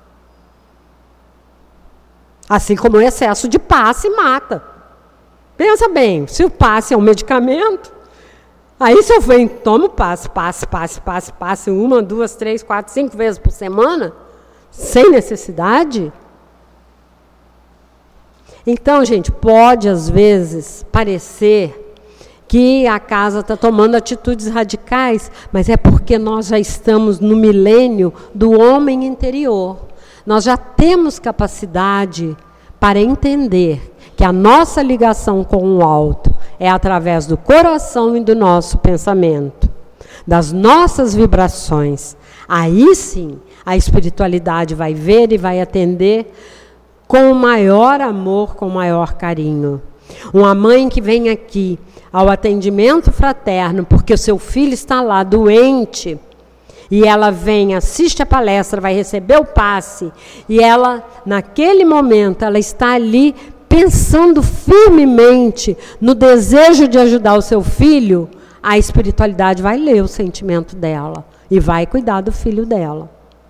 Assim como o excesso de passe mata. Pensa bem, se o passe é um medicamento, aí se eu venho, tomo passe, passe, passe, passe, passe, uma, duas, três, quatro, cinco vezes por semana, sem necessidade. Então, gente, pode às vezes parecer que a casa está tomando atitudes radicais, mas é porque nós já estamos no milênio do homem interior. Nós já temos capacidade para entender que a nossa ligação com o alto é através do coração e do nosso pensamento, das nossas vibrações. Aí sim, a espiritualidade vai ver e vai atender com maior amor, com maior carinho. Uma mãe que vem aqui ao atendimento fraterno porque o seu filho está lá doente, e ela vem, assiste a palestra, vai receber o passe, e ela, naquele momento, ela está ali pensando firmemente no desejo de ajudar o seu filho, a espiritualidade vai ler o sentimento dela e vai cuidar do filho dela.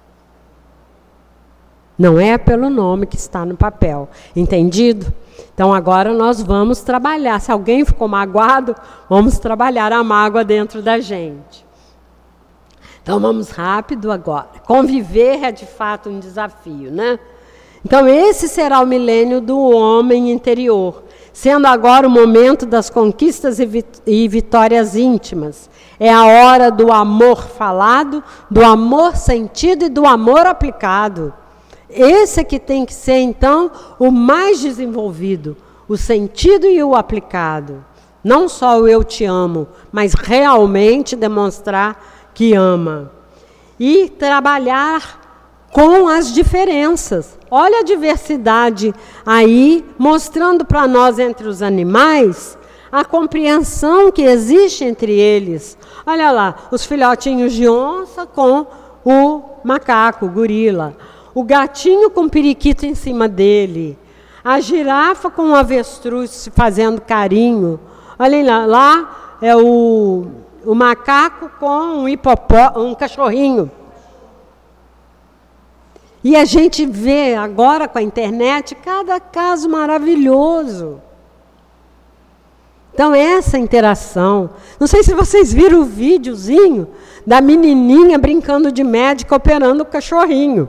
Não é pelo nome que está no papel, entendido? Então agora nós vamos trabalhar, se alguém ficou magoado, vamos trabalhar a mágoa dentro da gente. Então, vamos rápido agora. Conviver é, de fato, um desafio, né? Então, esse será o milênio do homem interior, sendo agora o momento das conquistas e, vit- e vitórias íntimas. É a hora do amor falado, do amor sentido e do amor aplicado. Esse é que tem que ser, então, o mais desenvolvido, o sentido e o aplicado. Não só o eu te amo, mas realmente demonstrar que ama. E trabalhar com as diferenças. Olha a diversidade aí, mostrando para nós entre os animais a compreensão que existe entre eles. Olha lá, os filhotinhos de onça com o macaco, o gorila. O gatinho com o periquito em cima dele. A girafa com o avestruz fazendo carinho. Olha lá, lá é o... O macaco com um hipopó, um cachorrinho. E a gente vê agora com a internet cada caso maravilhoso. Então, essa interação. Não sei se vocês viram o videozinho da menininha brincando de médica operando o cachorrinho.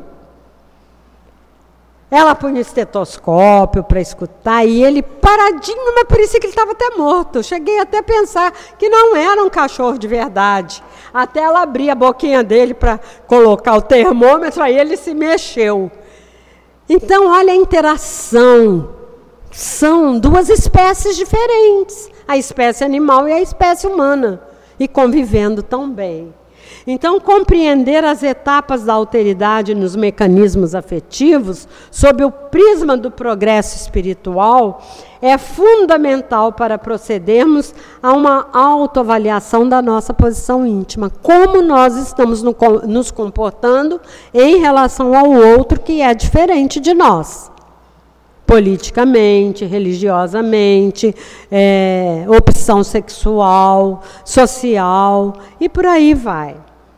Ela põe o estetoscópio para escutar e ele paradinho, mas parecia que ele estava até morto. Eu cheguei até a pensar que não era um cachorro de verdade. Até ela abrir a boquinha dele para colocar o termômetro, aí ele se mexeu. Então, olha a interação. São duas espécies diferentes. A espécie animal e a espécie humana. E convivendo tão bem. Então, compreender as etapas da alteridade nos mecanismos afetivos, sob o prisma do progresso espiritual, é fundamental para procedermos a uma autoavaliação da nossa posição íntima. Como nós estamos no, nos comportando em relação ao outro que é diferente de nós. Politicamente, religiosamente, é, opção sexual, social e por aí vai.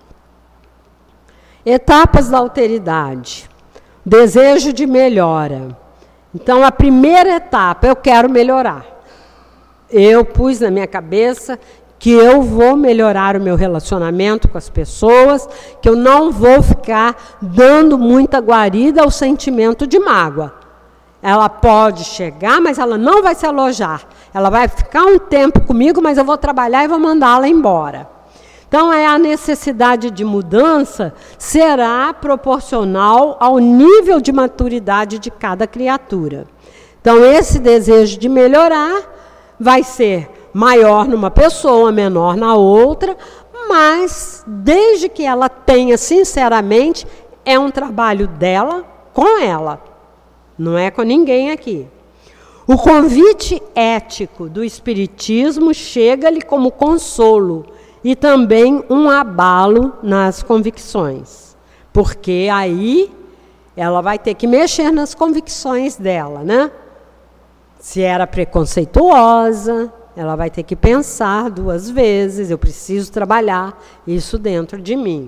Etapas da alteridade. Desejo de melhora. Então, a primeira etapa, eu quero melhorar. Eu pus na minha cabeça que eu vou melhorar o meu relacionamento com as pessoas, que eu não vou ficar dando muita guarida ao sentimento de mágoa. Ela pode chegar, mas ela não vai se alojar. Ela vai ficar um tempo comigo, mas eu vou trabalhar e vou mandá-la embora. Então, é a necessidade de mudança será proporcional ao nível de maturidade de cada criatura. Então, esse desejo de melhorar vai ser maior numa pessoa, menor na outra, mas desde que ela tenha, sinceramente, é um trabalho dela com ela. Não é com ninguém aqui. O convite ético do Espiritismo chega-lhe como consolo e também um abalo nas convicções. Porque aí ela vai ter que mexer nas convicções dela, né? Se era preconceituosa, ela vai ter que pensar duas vezes, eu preciso trabalhar isso dentro de mim.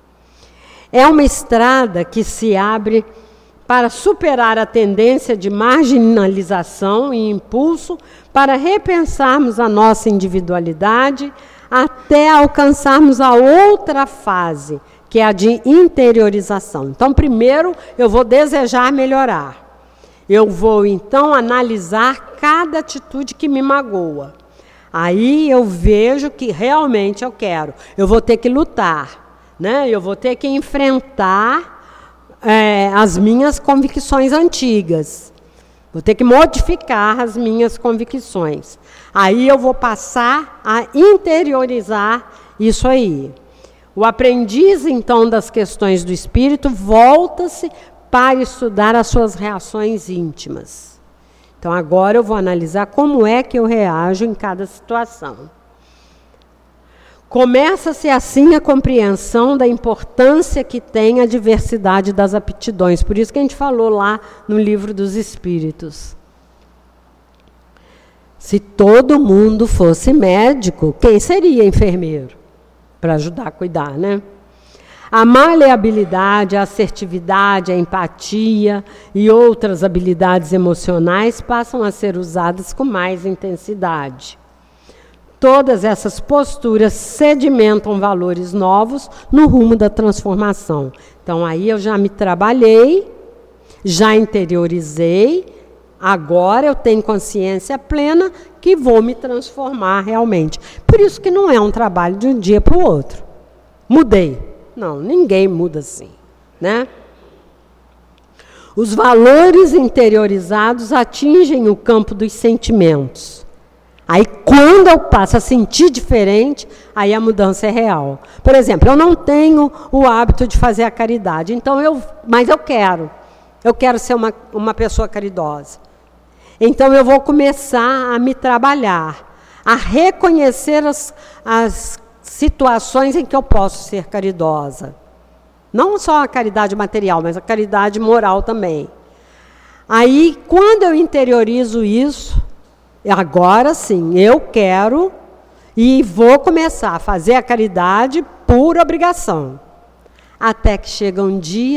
É uma estrada que se abre para superar a tendência de marginalização e impulso para repensarmos a nossa individualidade até alcançarmos a outra fase, que é a de interiorização. Então, primeiro, eu vou desejar melhorar. Eu vou, então, analisar cada atitude que me magoa. Aí eu vejo que realmente eu quero. Eu vou ter que lutar, né? Eu vou ter que enfrentar É, as minhas convicções antigas. Vou ter que modificar as minhas convicções. Aí eu vou passar a interiorizar isso aí. O aprendiz, então, das questões do espírito volta-se para estudar as suas reações íntimas. Então, agora eu vou analisar como é que eu reajo em cada situação. Começa-se assim a compreensão da importância que tem a diversidade das aptidões. Por isso que a gente falou lá no Livro dos Espíritos. Se todo mundo fosse médico, quem seria enfermeiro? Para ajudar a cuidar, né? A maleabilidade, a assertividade, a empatia e outras habilidades emocionais passam a ser usadas com mais intensidade. Todas essas posturas sedimentam valores novos no rumo da transformação. Então, aí eu já me trabalhei, já interiorizei, agora eu tenho consciência plena que vou me transformar realmente. Por isso que não é um trabalho de um dia para o outro. Mudei. Não, ninguém muda assim, né? Os valores interiorizados atingem o campo dos sentimentos. Aí, quando eu passo a sentir diferente, aí a mudança é real. Por exemplo, eu não tenho o hábito de fazer a caridade, então eu, mas eu quero. Eu quero ser uma, uma pessoa caridosa. Então, eu vou começar a me trabalhar, a reconhecer as, as situações em que eu posso ser caridosa. Não só a caridade material, mas a caridade moral também. Aí, quando eu interiorizo isso, agora sim, eu quero e vou começar a fazer a caridade por obrigação. Até que chega um dia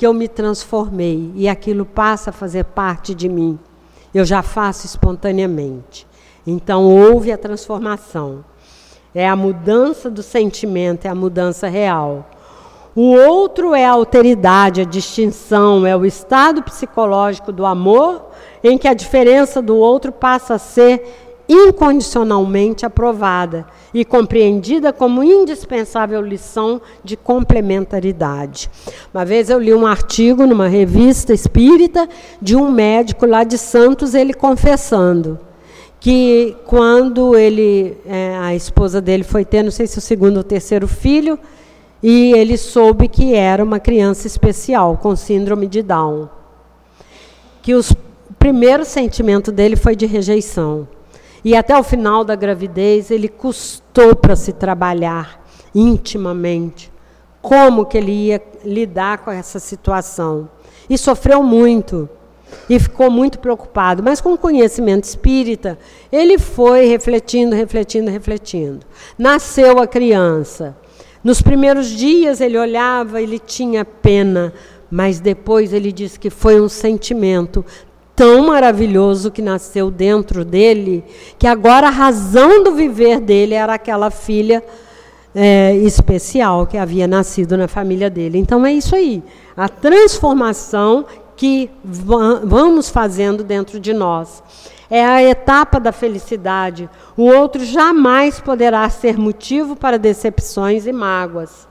que eu me transformei e aquilo passa a fazer parte de mim. Eu já faço espontaneamente. Então, houve a transformação. É a mudança do sentimento, é a mudança real. O outro é a alteridade, a distinção, é o estado psicológico do amor, em que a diferença do outro passa a ser incondicionalmente aprovada e compreendida como indispensável lição de complementaridade. Uma vez eu li um artigo numa revista espírita de um médico lá de Santos, ele confessando que quando ele, é, a esposa dele foi ter, não sei se o segundo ou terceiro filho, e ele soube que era uma criança especial, com síndrome de Down. Que os, o primeiro sentimento dele foi de rejeição. E até o final da gravidez, ele custou para se trabalhar intimamente. Como que ele ia lidar com essa situação. E sofreu muito. E ficou muito preocupado. Mas com o conhecimento espírita, ele foi refletindo, refletindo, refletindo. Nasceu a criança. Nos primeiros dias ele olhava, ele tinha pena, mas depois ele disse que foi um sentimento tão maravilhoso que nasceu dentro dele, que agora a razão do viver dele era aquela filha é, especial que havia nascido na família dele. Então é isso aí, a transformação que vamos fazendo dentro de nós. É a etapa da felicidade. O outro jamais poderá ser motivo para decepções e mágoas.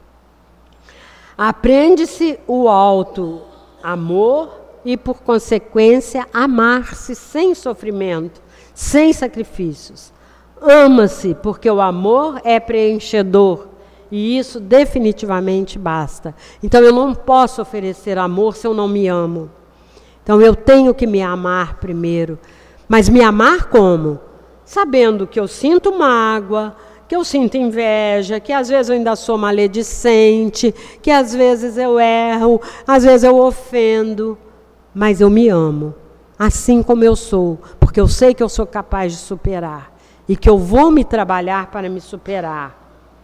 Aprende-se o alto amor e, por consequência, amar-se sem sofrimento, sem sacrifícios. Ama-se, porque o amor é preenchedor, e isso definitivamente basta. Então, eu não posso oferecer amor se eu não me amo. Então, eu tenho que me amar primeiro. Mas me amar como? Sabendo que eu sinto mágoa, que eu sinto inveja, que às vezes eu ainda sou maledicente, que às vezes eu erro, às vezes eu ofendo. Mas eu me amo, assim como eu sou, porque eu sei que eu sou capaz de superar e que eu vou me trabalhar para me superar.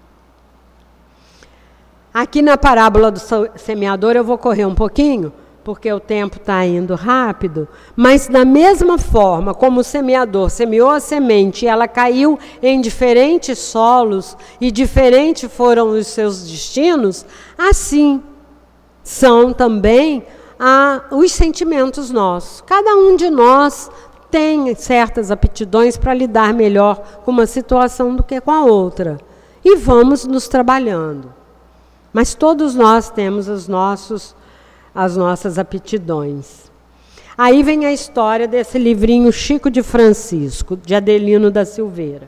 Aqui na parábola do semeador eu vou correr um pouquinho, porque o tempo está indo rápido, mas da mesma forma como o semeador semeou a semente e ela caiu em diferentes solos e diferentes foram os seus destinos, assim são também Ah, os sentimentos nossos. Cada um de nós tem certas aptidões para lidar melhor com uma situação do que com a outra. E vamos nos trabalhando. Mas todos nós temos os nossos, as nossas aptidões. Aí vem a história desse livrinho Chico de Francisco, de Adelino da Silveira.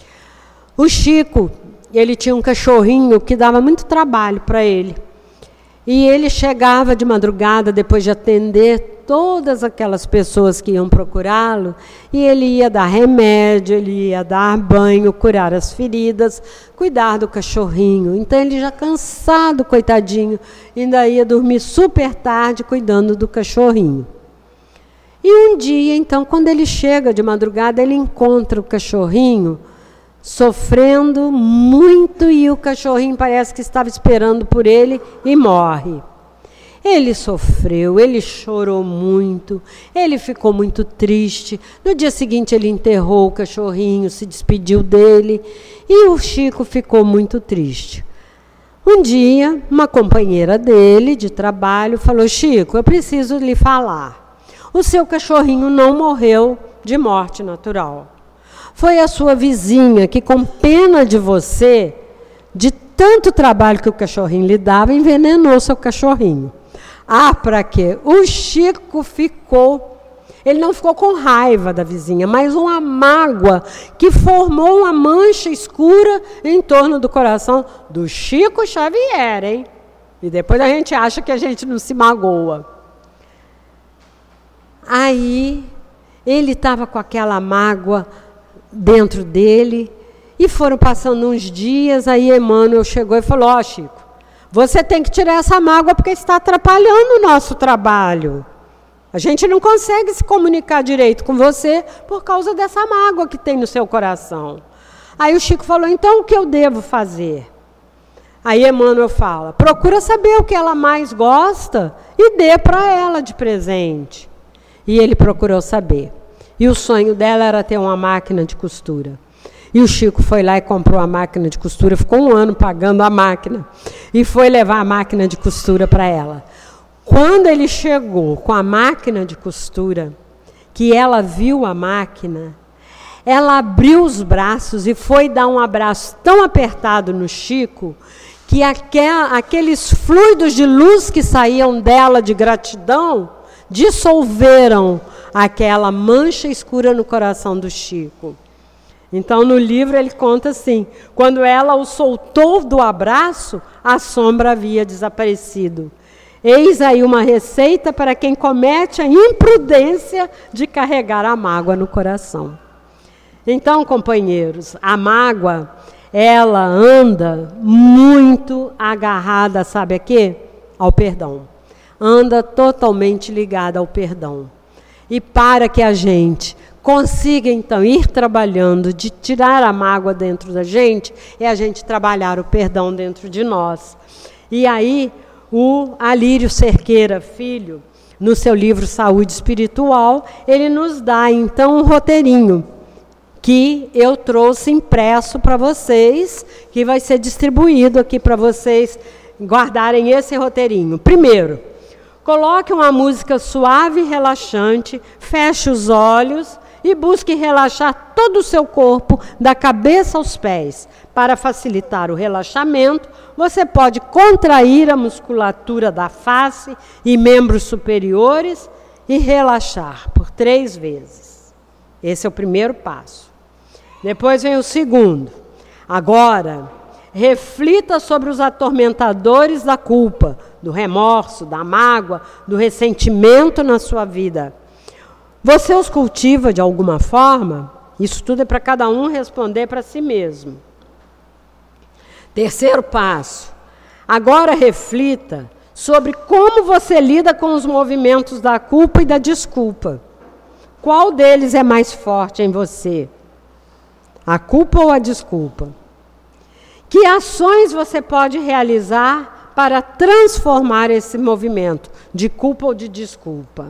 O Chico, ele tinha um cachorrinho que dava muito trabalho para ele. E ele chegava de madrugada, depois de atender todas aquelas pessoas que iam procurá-lo, e ele ia dar remédio, ele ia dar banho, curar as feridas, cuidar do cachorrinho. Então ele já cansado, coitadinho, ainda ia dormir super tarde cuidando do cachorrinho. E um dia, então, quando ele chega de madrugada, ele encontra o cachorrinho sofrendo muito, e o cachorrinho parece que estava esperando por ele e morre. Ele sofreu, ele chorou muito, ele ficou muito triste. No dia seguinte ele enterrou o cachorrinho, se despediu dele, e o Chico ficou muito triste. Um dia, uma companheira dele de trabalho falou: Chico, eu preciso lhe falar. O seu cachorrinho não morreu de morte natural. Foi a sua vizinha que, com pena de você, de tanto trabalho que o cachorrinho lhe dava, envenenou seu cachorrinho. Ah, para quê? O Chico ficou, ele não ficou com raiva da vizinha, mas uma mágoa que formou uma mancha escura em torno do coração do Chico Xavier, hein? E depois a gente acha que a gente não se magoa. Aí, ele estava com aquela mágoa dentro dele, e foram passando uns dias, aí Emmanuel chegou e falou: ó, oh, Chico, você tem que tirar essa mágoa porque está atrapalhando o nosso trabalho. A gente não consegue se comunicar direito com você por causa dessa mágoa que tem no seu coração. Aí o Chico falou: então o que eu devo fazer? Aí Emmanuel fala, procura saber o que ela mais gosta e dê para ela de presente. E ele procurou saber. E o sonho dela era ter uma máquina de costura. E o Chico foi lá e comprou a máquina de costura, ficou um ano pagando a máquina. E foi levar a máquina de costura para ela. Quando ele chegou com a máquina de costura, que ela viu a máquina, ela abriu os braços e foi dar um abraço tão apertado no Chico, que aquel, aqueles fluidos de luz que saíam dela de gratidão, dissolveram aquela mancha escura no coração do Chico. Então, no livro, ele conta assim, quando ela o soltou do abraço, a sombra havia desaparecido. Eis aí uma receita para quem comete a imprudência de carregar a mágoa no coração. Então, companheiros, a mágoa, ela anda muito agarrada, sabe a quê? Ao perdão. Anda totalmente ligada ao perdão. E para que a gente consiga, então, ir trabalhando de tirar a mágoa dentro da gente, é a gente trabalhar o perdão dentro de nós. E aí, o Alírio Cerqueira Filho, no seu livro Saúde Espiritual, ele nos dá, então, um roteirinho que eu trouxe impresso para vocês, que vai ser distribuído aqui para vocês guardarem esse roteirinho. Primeiro, coloque uma música suave e relaxante, feche os olhos e busque relaxar todo o seu corpo, da cabeça aos pés. Para facilitar o relaxamento, você pode contrair a musculatura da face e membros superiores e relaxar por três vezes. Esse é o primeiro passo. Depois vem o segundo. Agora, reflita sobre os atormentadores da culpa, do remorso, da mágoa, do ressentimento na sua vida. Você os cultiva de alguma forma? Isso tudo é para cada um responder para si mesmo. Terceiro passo. Agora reflita sobre como você lida com os movimentos da culpa e da desculpa. Qual deles é mais forte em você? A culpa ou a desculpa? Que ações você pode realizar para transformar esse movimento de culpa ou de desculpa?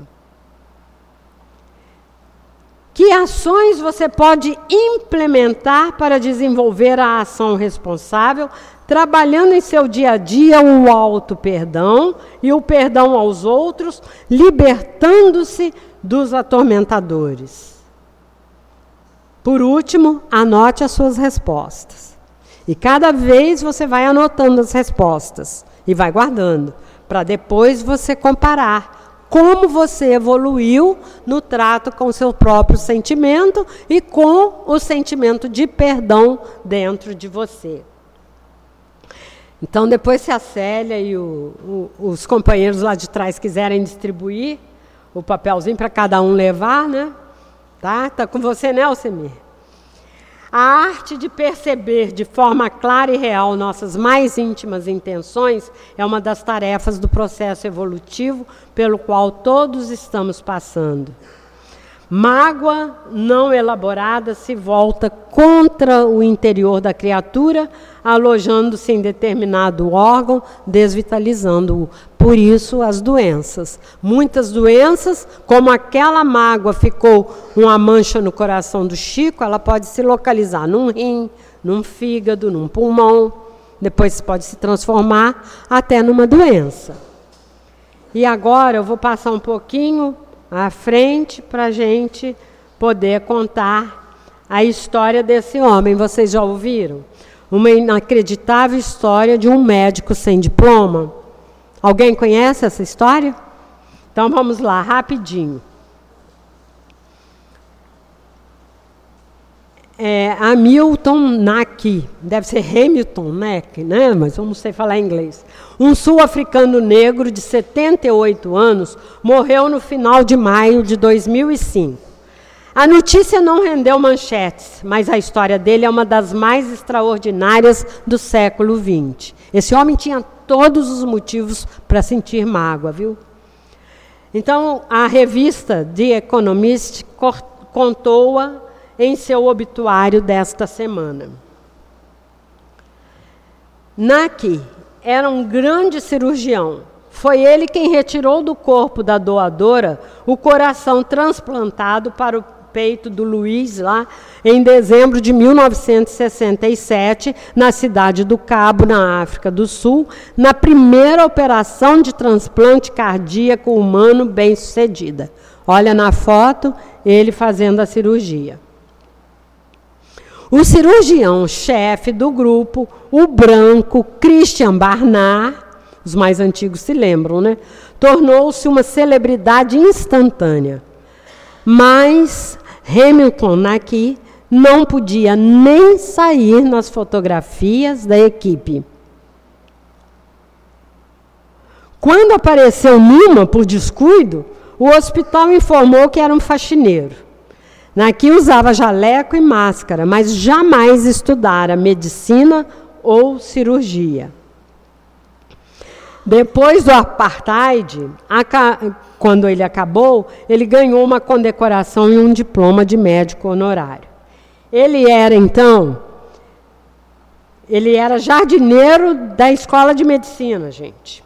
Que ações você pode implementar para desenvolver a ação responsável, trabalhando em seu dia a dia o auto-perdão e o perdão aos outros, libertando-se dos atormentadores? Por último, anote as suas respostas. E cada vez você vai anotando as respostas e vai guardando, para depois você comparar como você evoluiu no trato com o seu próprio sentimento e com o sentimento de perdão dentro de você. Então, depois, se a Célia e o, o, os companheiros lá de trás quiserem distribuir o papelzinho para cada um levar, né? Tá? Tá com você, né, Alcemir? A arte de perceber de forma clara e real nossas mais íntimas intenções é uma das tarefas do processo evolutivo pelo qual todos estamos passando. Mágoa não elaborada se volta contra o interior da criatura, alojando-se em determinado órgão, desvitalizando-o. Por isso, as doenças. Muitas doenças, como aquela mágoa ficou uma mancha no coração do Chico, ela pode se localizar num rim, num fígado, num pulmão, depois pode se transformar até numa doença. E agora eu vou passar um pouquinho à frente para a gente poder contar a história desse homem. Vocês já ouviram? Uma inacreditável história de um médico sem diploma. Alguém conhece essa história? Então vamos lá, rapidinho. É, Hamilton Nack, deve ser Hamilton Nack, né? Mas eu não sei falar inglês. Um sul-africano negro de setenta e oito anos morreu no final de maio de dois mil e cinco. A notícia não rendeu manchetes, mas a história dele é uma das mais extraordinárias do século vinte. Esse homem tinha todos os motivos para sentir mágoa, viu? Então, a revista The Economist contou-a em seu obituário desta semana. Naqui era um grande cirurgião. Foi ele quem retirou do corpo da doadora o coração transplantado para o peito do Luiz, lá em dezembro de mil novecentos e sessenta e sete, na cidade do Cabo, na África do Sul, na primeira operação de transplante cardíaco humano bem-sucedida. Olha na foto, ele fazendo a cirurgia. O cirurgião-chefe do grupo, o branco Christian Barnard, os mais antigos se lembram, né? Tornou-se uma celebridade instantânea. Mas Hamilton Naqui não podia nem sair nas fotografias da equipe. Quando apareceu numa por descuido, o hospital informou que era um faxineiro. Naqui usava jaleco e máscara, mas jamais estudara medicina ou cirurgia. Depois do apartheid, quando ele acabou, ele ganhou uma condecoração e um diploma de médico honorário. Ele era, então, ele era jardineiro da escola de medicina, gente.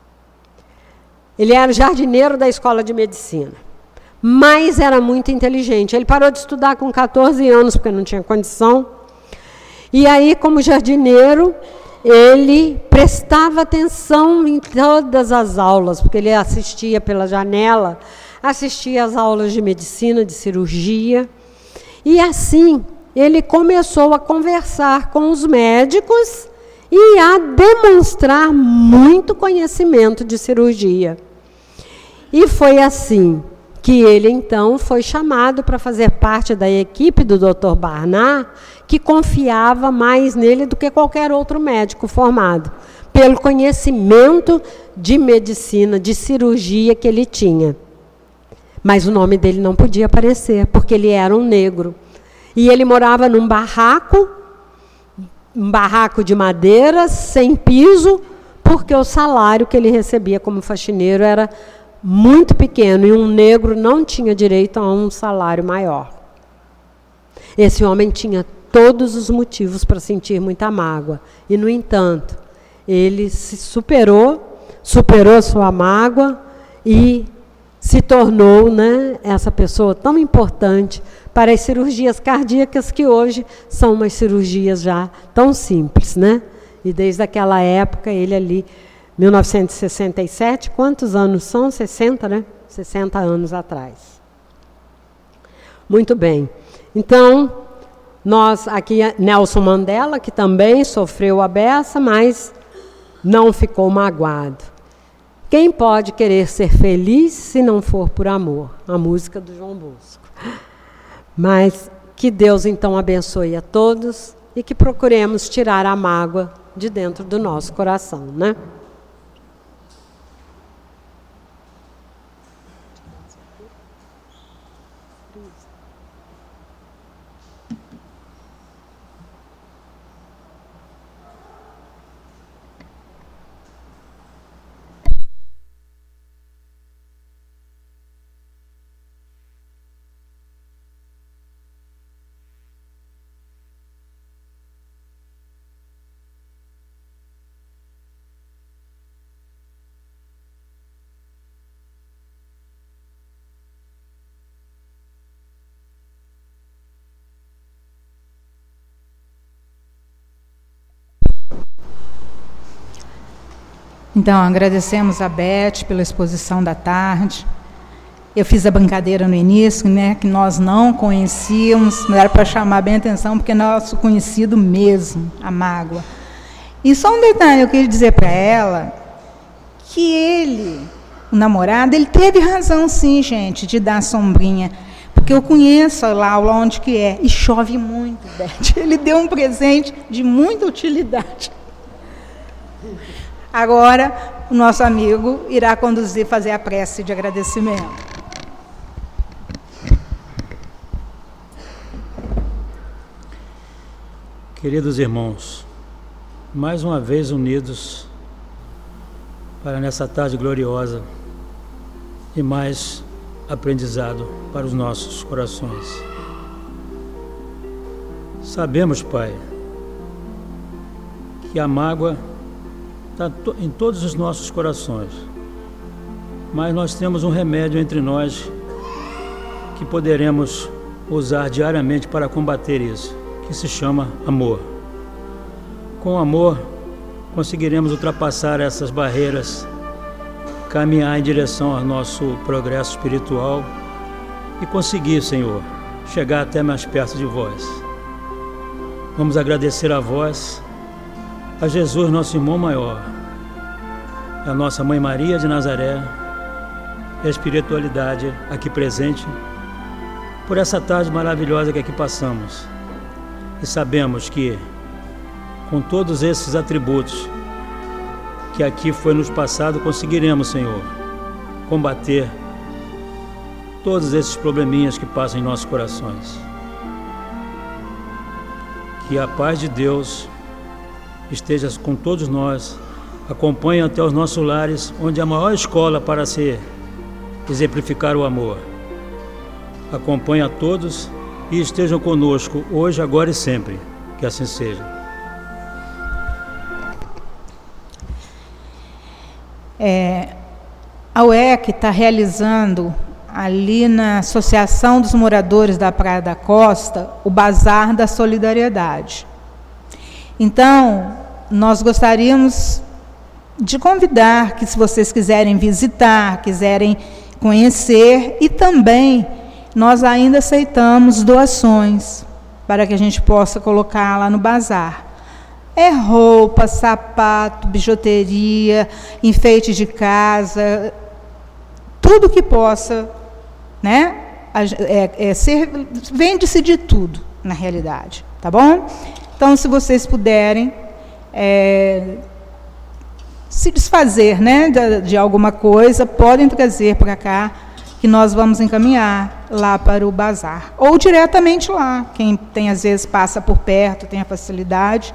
Ele era jardineiro da escola de medicina, mas era muito inteligente. Ele parou de estudar com catorze anos, porque não tinha condição. E aí, como jardineiro, ele prestava atenção em todas as aulas, porque ele assistia pela janela, assistia às aulas de medicina, de cirurgia. E assim, ele começou a conversar com os médicos e a demonstrar muito conhecimento de cirurgia. E foi assim que ele, então, foi chamado para fazer parte da equipe do doutor Barnard, que confiava mais nele do que qualquer outro médico formado, pelo conhecimento de medicina, de cirurgia que ele tinha. Mas o nome dele não podia aparecer, porque ele era um negro. E ele morava num barraco, um barraco de madeira, sem piso, porque o salário que ele recebia como faxineiro era muito pequeno, e um negro não tinha direito a um salário maior. Esse homem tinha todos os motivos para sentir muita mágoa. E, no entanto, ele se superou, superou sua mágoa e se tornou, né, essa pessoa tão importante para as cirurgias cardíacas, que hoje são umas cirurgias já tão simples, né? E desde aquela época, ele ali, mil novecentos e sessenta e sete, quantos anos são? sessenta, né? sessenta anos atrás. Muito bem. Então, nós aqui, Nelson Mandela, que também sofreu a beça, mas não ficou magoado. Quem pode querer ser feliz se não for por amor? A música do João Bosco. Mas que Deus, então, abençoe a todos e que procuremos tirar a mágoa de dentro do nosso coração, né? Então, agradecemos a Beth pela exposição da tarde. Eu fiz a brincadeira no início, né, que nós não conhecíamos, mas era para chamar bem a atenção, porque é nosso conhecido mesmo, a mágoa. E só um detalhe, eu queria dizer para ela que ele, o namorado, ele teve razão sim, gente, de dar sombrinha, porque eu conheço lá onde que é, e chove muito, Beth. Ele deu um presente de muita utilidade. Agora, o nosso amigo irá conduzir, fazer a prece de agradecimento. Queridos irmãos, mais uma vez unidos para nessa tarde gloriosa e mais aprendizado para os nossos corações. Sabemos, Pai, que a mágoa está em todos os nossos corações. Mas nós temos um remédio entre nós que poderemos usar diariamente para combater isso, que se chama amor. Com amor, conseguiremos ultrapassar essas barreiras, caminhar em direção ao nosso progresso espiritual e conseguir, Senhor, chegar até mais perto de vós. Vamos agradecer a vós, a Jesus, nosso irmão maior, a nossa Mãe Maria de Nazaré e a espiritualidade aqui presente, por essa tarde maravilhosa que aqui passamos. E sabemos que, com todos esses atributos que aqui foi nos passado, conseguiremos, Senhor, combater todos esses probleminhas que passam em nossos corações. Que a paz de Deus esteja com todos nós, acompanhe até os nossos lares, onde é a maior escola para se exemplificar o amor. Acompanhe a todos e estejam conosco hoje, agora e sempre. Que assim seja. É, a U E C está realizando ali na Associação dos Moradores da Praia da Costa o Bazar da Solidariedade. Então, nós gostaríamos de convidar que, se vocês quiserem visitar, quiserem conhecer, e também nós ainda aceitamos doações para que a gente possa colocar lá no bazar. É roupa, sapato, bijuteria, enfeite de casa, tudo que possa, né? É, é ser, vende-se de tudo, na realidade, tá bom? Então, se vocês puderem é, se desfazer, né, de, de alguma coisa, podem trazer para cá, que nós vamos encaminhar lá para o bazar. Ou diretamente lá, quem tem, às vezes, passa por perto, tem a facilidade,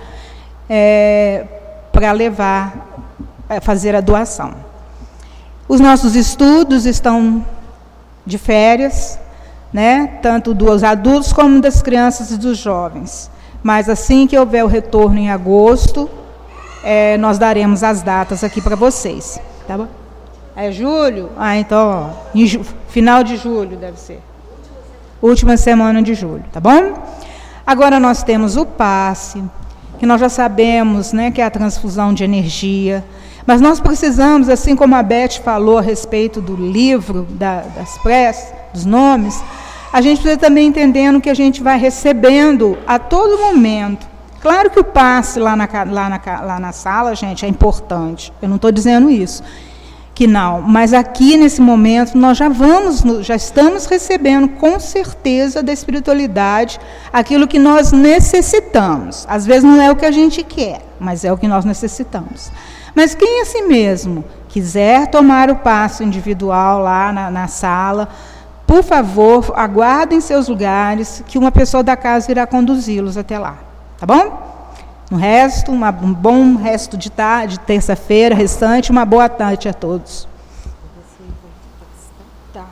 é, para levar, é, fazer a doação. Os nossos estudos estão de férias, né, tanto dos adultos como das crianças e dos jovens. Mas assim que houver o retorno em agosto, é, nós daremos as datas aqui para vocês. Tá bom? É julho? Ah, então, ó, em ju- final de julho deve ser. Última semana de julho, tá bom? Agora nós temos o passe, que nós já sabemos, né, que é a transfusão de energia. Mas nós precisamos, assim como a Beth falou a respeito do livro, da, das preces, dos nomes, a gente precisa também entendendo que a gente vai recebendo a todo momento. Claro que o passe lá na, lá na, lá na sala, gente, é importante. Eu não estou dizendo isso, que não. Mas aqui, nesse momento, nós já vamos, já estamos recebendo, com certeza, da espiritualidade, aquilo que nós necessitamos. Às vezes não é o que a gente quer, mas é o que nós necessitamos. Mas quem assim mesmo quiser tomar o passo individual lá na, na sala, por favor, aguardem seus lugares, que uma pessoa da casa irá conduzi-los até lá. Tá bom? No resto, uma, um bom resto de tarde, de terça-feira, restante, uma boa tarde a todos. Tá.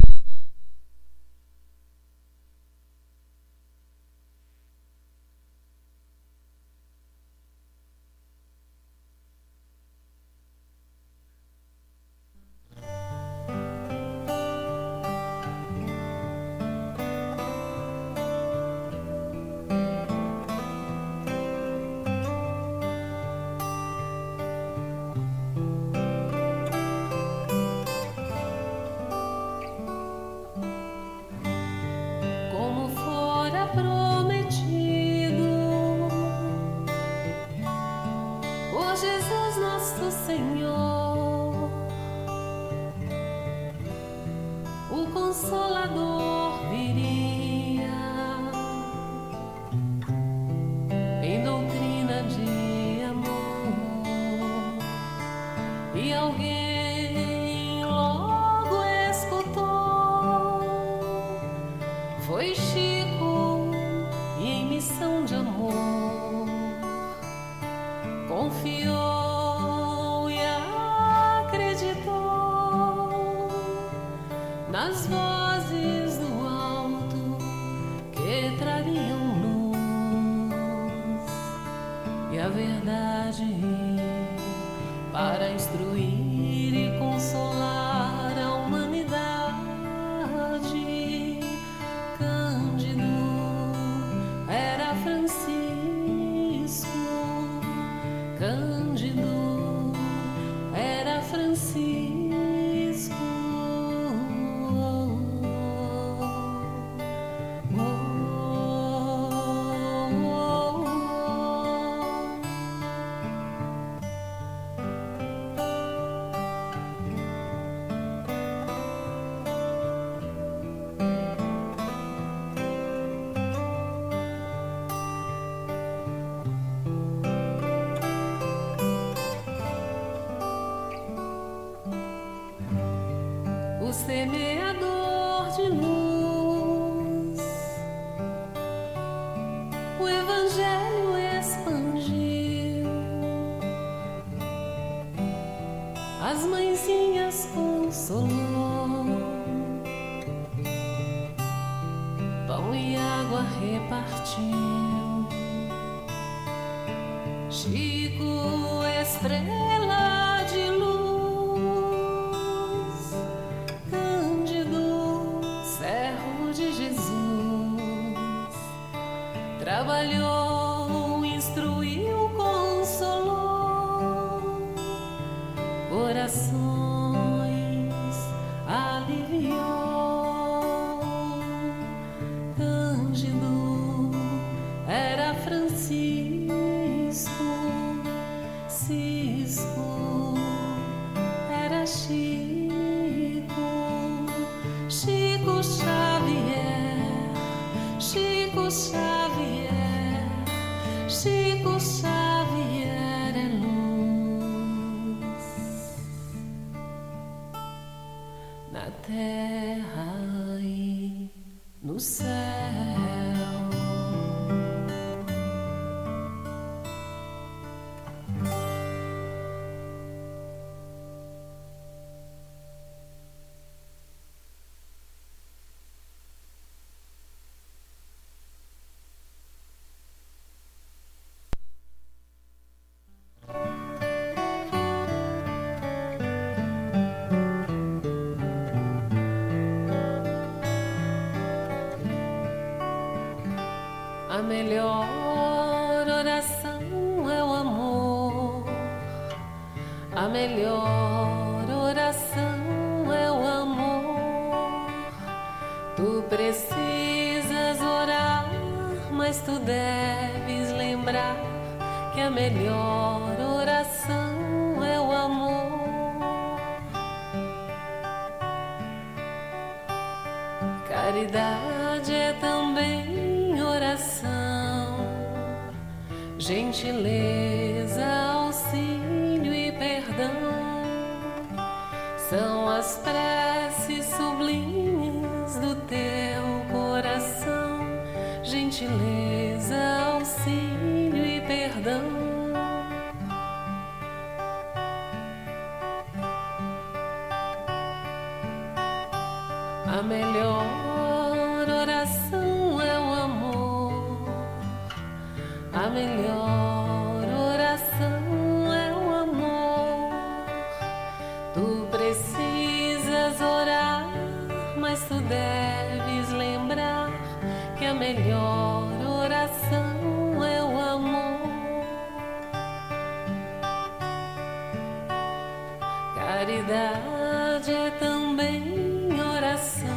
Como fora prometido por Jesus nosso Senhor, o Consolador viria em doutrina de amor, e alguém logo escutou. Foi Chico, e em missão de amor confiou e acreditou nas vozes do alto que trariam luz e a verdade. o semeador de luz. O Evangelho expandiu, as mãezinhas consolou, pão e água repartiu. Chico, estrela de luz, Cândido, servo de Jesus, trabalhou, instruiu, consolou, corações aliviou. Cândido era Francisco, Cisco era Chico, Chico Xavier, Chico Xavier, Chico Xavier é luz na terra e no céu. A melhor oração é o amor, a melhor oração é o amor. Tu precisas orar, mas tu deves lembrar que a melhor oração é o amor. Caridade é também oração, gentileza, auxílio e perdão. São as preces sublimes do teu coração, gentileza, auxílio e perdão. A melhor oração é o amor, a melhor oração é o amor. Tu precisas orar, mas tu deves lembrar que a melhor oração é o amor. Caridade é também oração,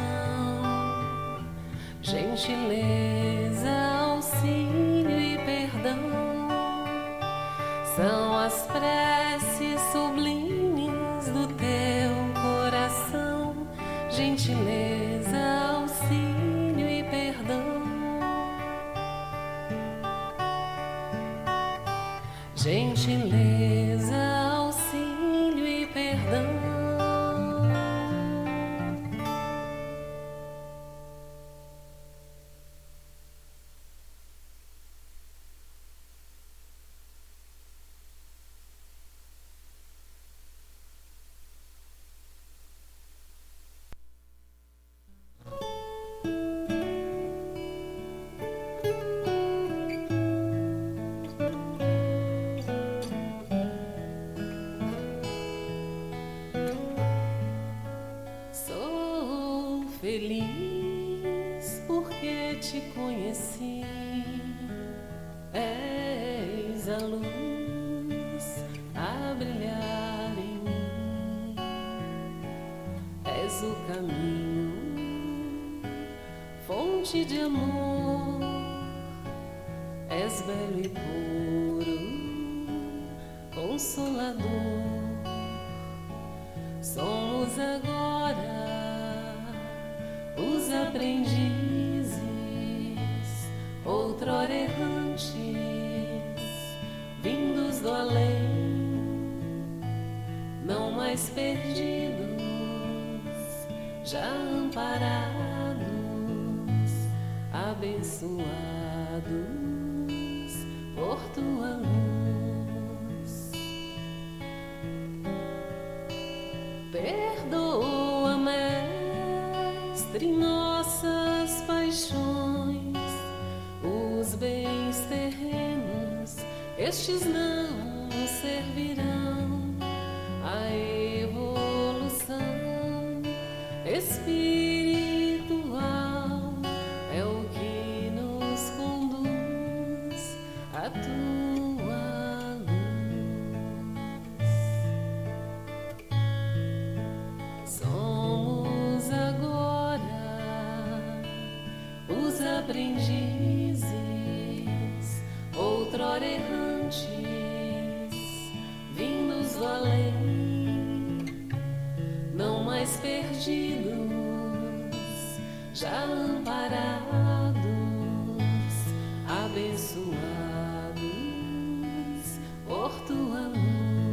gentileza, auxílio e perdão. São as preces sublimes do teu coração, gentileza, auxílio e perdão. Gentileza, auxílio e perdão. Feliz porque te conheci, és a luz a brilhar em mim, és o caminho, fonte de amor, és belo e puro, consolador. Somos agora os aprendizes, outrora errantes, vindos do além, não mais perdidos, já amparados, abençoados por tua luz. Perdoa, Mestre, nossas paixões, os bens terrenos, estes não nos servirão. A evolução espiritual é o que nos conduz à tua luz. Somos agora os aprendizes, outrora errantes, vindos do além, não mais perdidos, já amparados, abençoados por tua luz.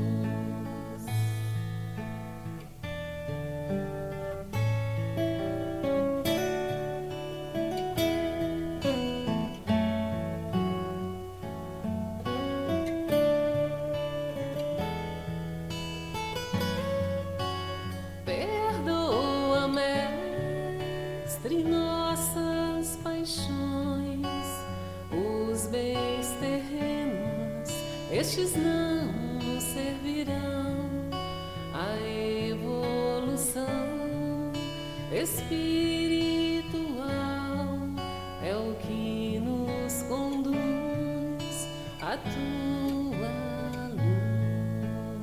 Perdoa, Mestre, nossas paixões, os bens terrenos, estes não nos servirão. A evolução espiritual é o que nos conduz à tua luz.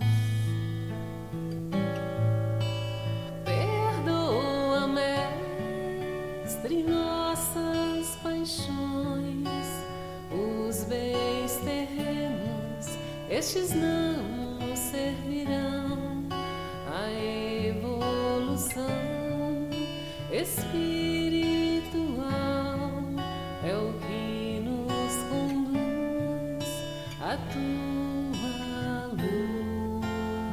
Perdoa, Mestre, nossas paixões, os bens terrenos, estes não nos servirão. A evolução espiritual é o que nos conduz à tua luz.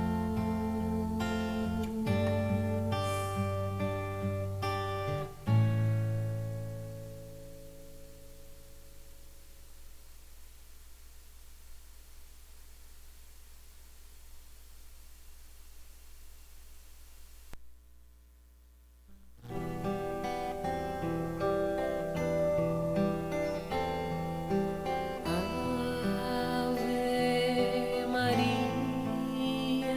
Ave Maria,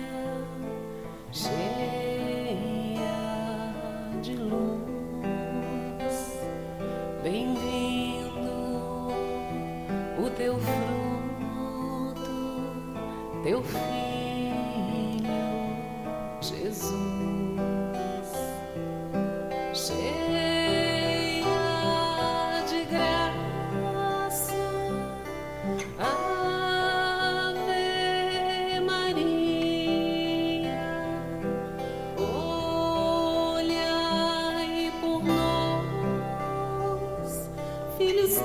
cheia de luz, bem-vindo o teu fruto, teu filho Jesus. Cheia de graça, Ave Maria, olhai por nós, filhos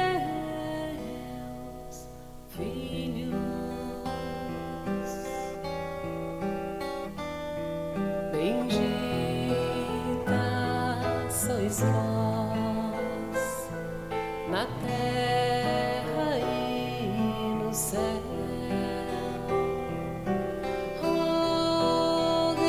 teus, filhos. Bendita sois vós na terra